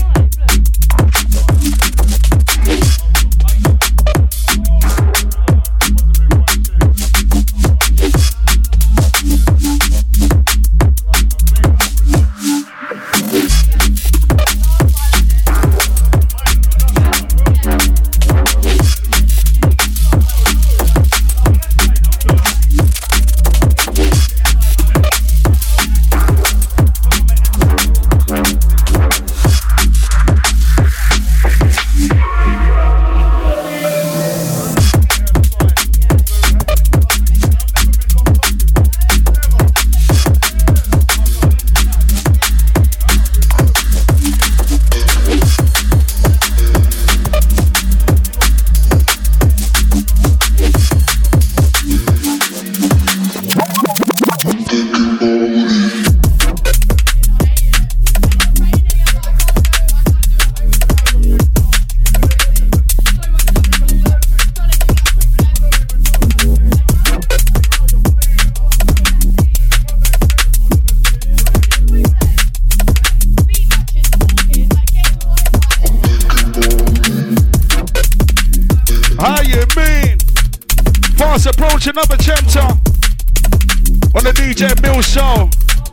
Another chapter on the DJ Mill Show.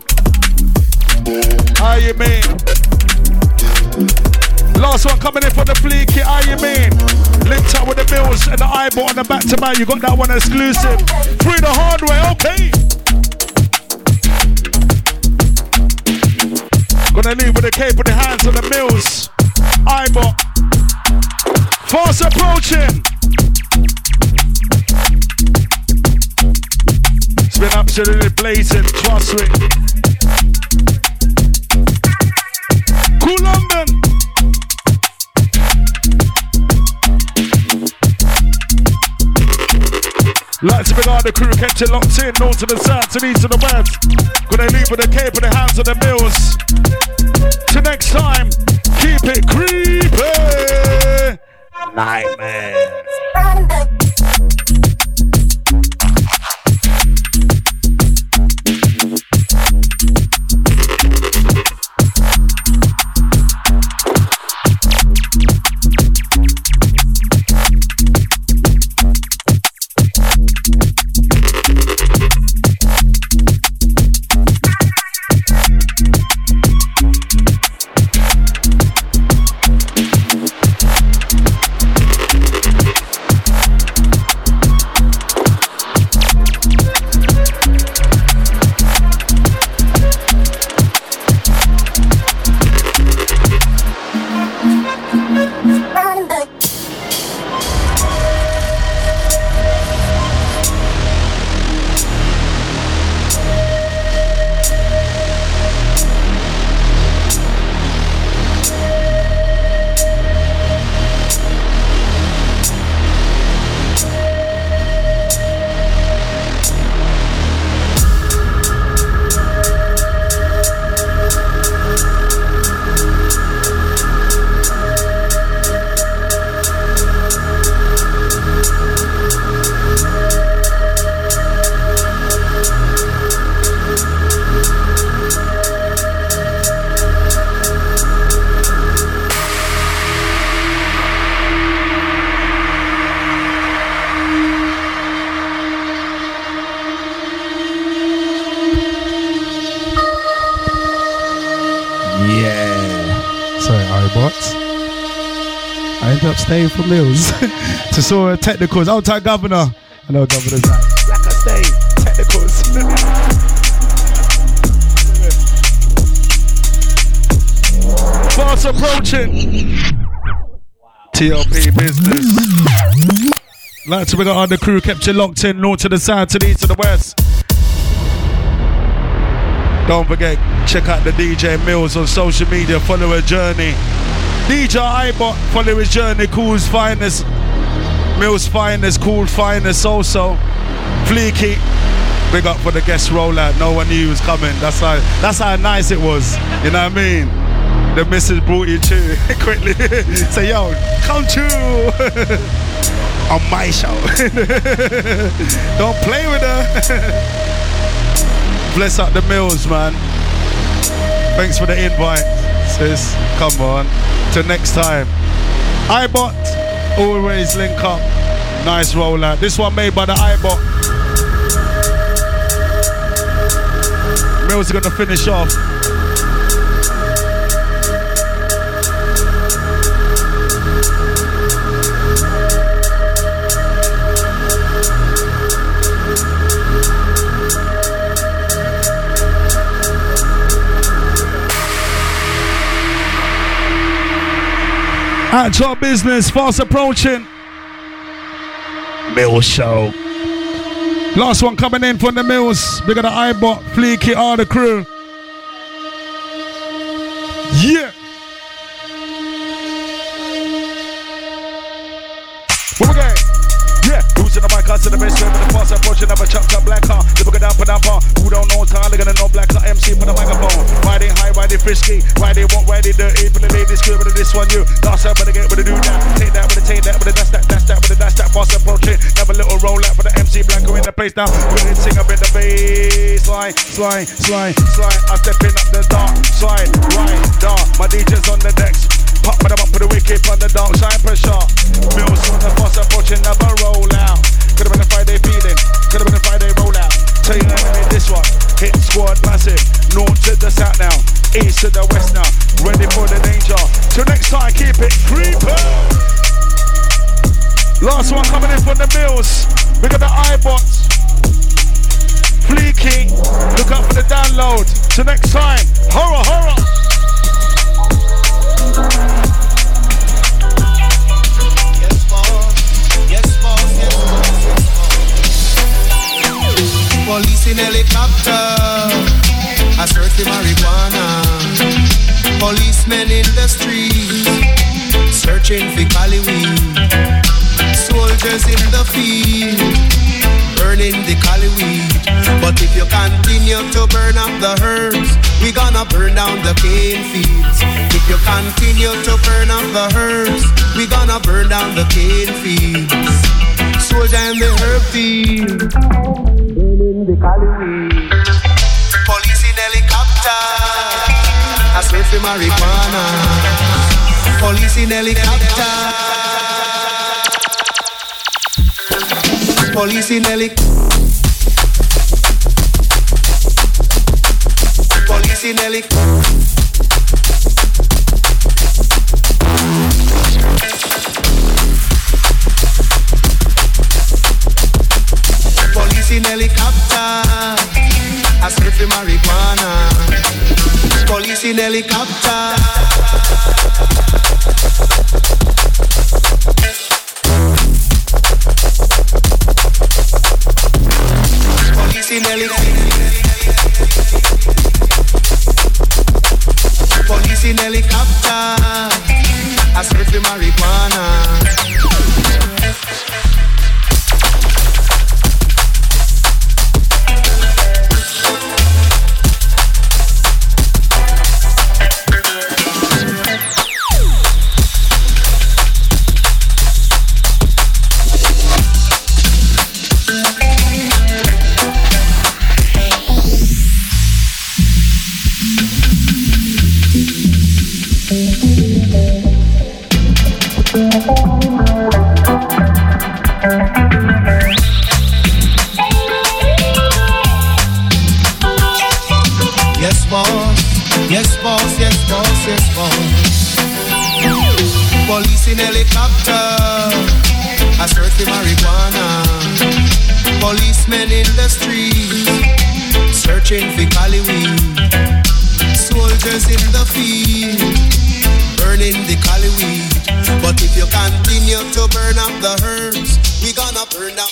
How you mean? Last one coming in for the flea kit. How you mean? Linked up with the Mills and the eyeball on the back to man. You got that one exclusive. Through the hard way, okay. Gonna leave with the cape with the hands on the Mills. Eyeball. Fast approaching. Been absolutely blazing, trust me. Cool London. Like to be on the crew, kept it locked in, north to the south, to the east to the west. Gonna leave with the cape and the hands on the mills. Till next time, keep it creepy. Nightmare. iBots. I ended up staying for Mills to saw technicals. Old time governor. I know governor's like I stay, technicals. Fast approaching. TLP business. Like to bring out the crew, kept you locked in, north to the south, to the east to the west. Don't forget, check out the DJ Mills on social media, follow her journey. DJ iBot, follow his journey, Cool's finest. Mills finest, Cool finest also. Fleeky, big up for the guest rollout, no one knew he was coming. That's how nice it was, you know what I mean? The missus brought you to quickly. Say, yo, come to on my show. Don't play with her. Bless up the Mills, man. Thanks for the invite, sis. Come on. Till next time. iBot, always link up. Nice rollout. This one made by the iBot. Mills are gonna finish off. At your business, fast approaching. Mill Show. Last one coming in from the Mills. Big of the iBot, Fleeky, all the crew. Yeah. Where we going? Yeah. Who's in the mic? I see the best way with the fast approaching. Never chopped up black car. They look down for that bar. Who don't know time? They're gonna know black car MC for the microphone. Riding high, riding frisky. Riding what, riding dirty. For the ladies, good with this one, you. Last time, better get with the do that. Take that with the take that with the dash that, with the dash that. Fast approaching. Have a little roll out for the MC Blanco in the place now. With it, sing up in the bass. Slide. I stepping up the dark side. Right, dark. My DJ's on the decks. Pop them up with the wicked on the dark side pressure. Mills on the fast approaching, never roll out. Could've been a Friday feeling, could've been a Friday rollout. Tell you enemy this one, hit squad massive. North to the south now, east to the west now. Ready for the danger. Till next time, keep it creeping. Last one coming in from the Mills. We got the iBots. Fleeky, look out for the download. Till next time, horror. Police in helicopter, I search the marijuana. Policemen in the street, searching for Cali weed. Soldiers in the field, burning the Cali weed. But if you continue to burn up the herbs, we gonna burn down the cane fields. If you continue to burn up the herbs, we gonna burn down the cane fields. Soldier in the herb field, burning the Cali weed. Police in helicopter, I search for marijuana. Police in helicopter. Police in helicopter. Police in helicopter. Police in helicopter, I search for marijuana. Police in helicopter. Police in helicopter. Police in helicopter, I search for marijuana. Yes, boss. Yes, boss. Yes, boss. Yes, boss. Police in helicopter, I search the marijuana. Policemen in the street, searching for Cali weed. Soldiers in the field, burning the Cali weed. But if you continue to burn up the herbs, we gonna burn down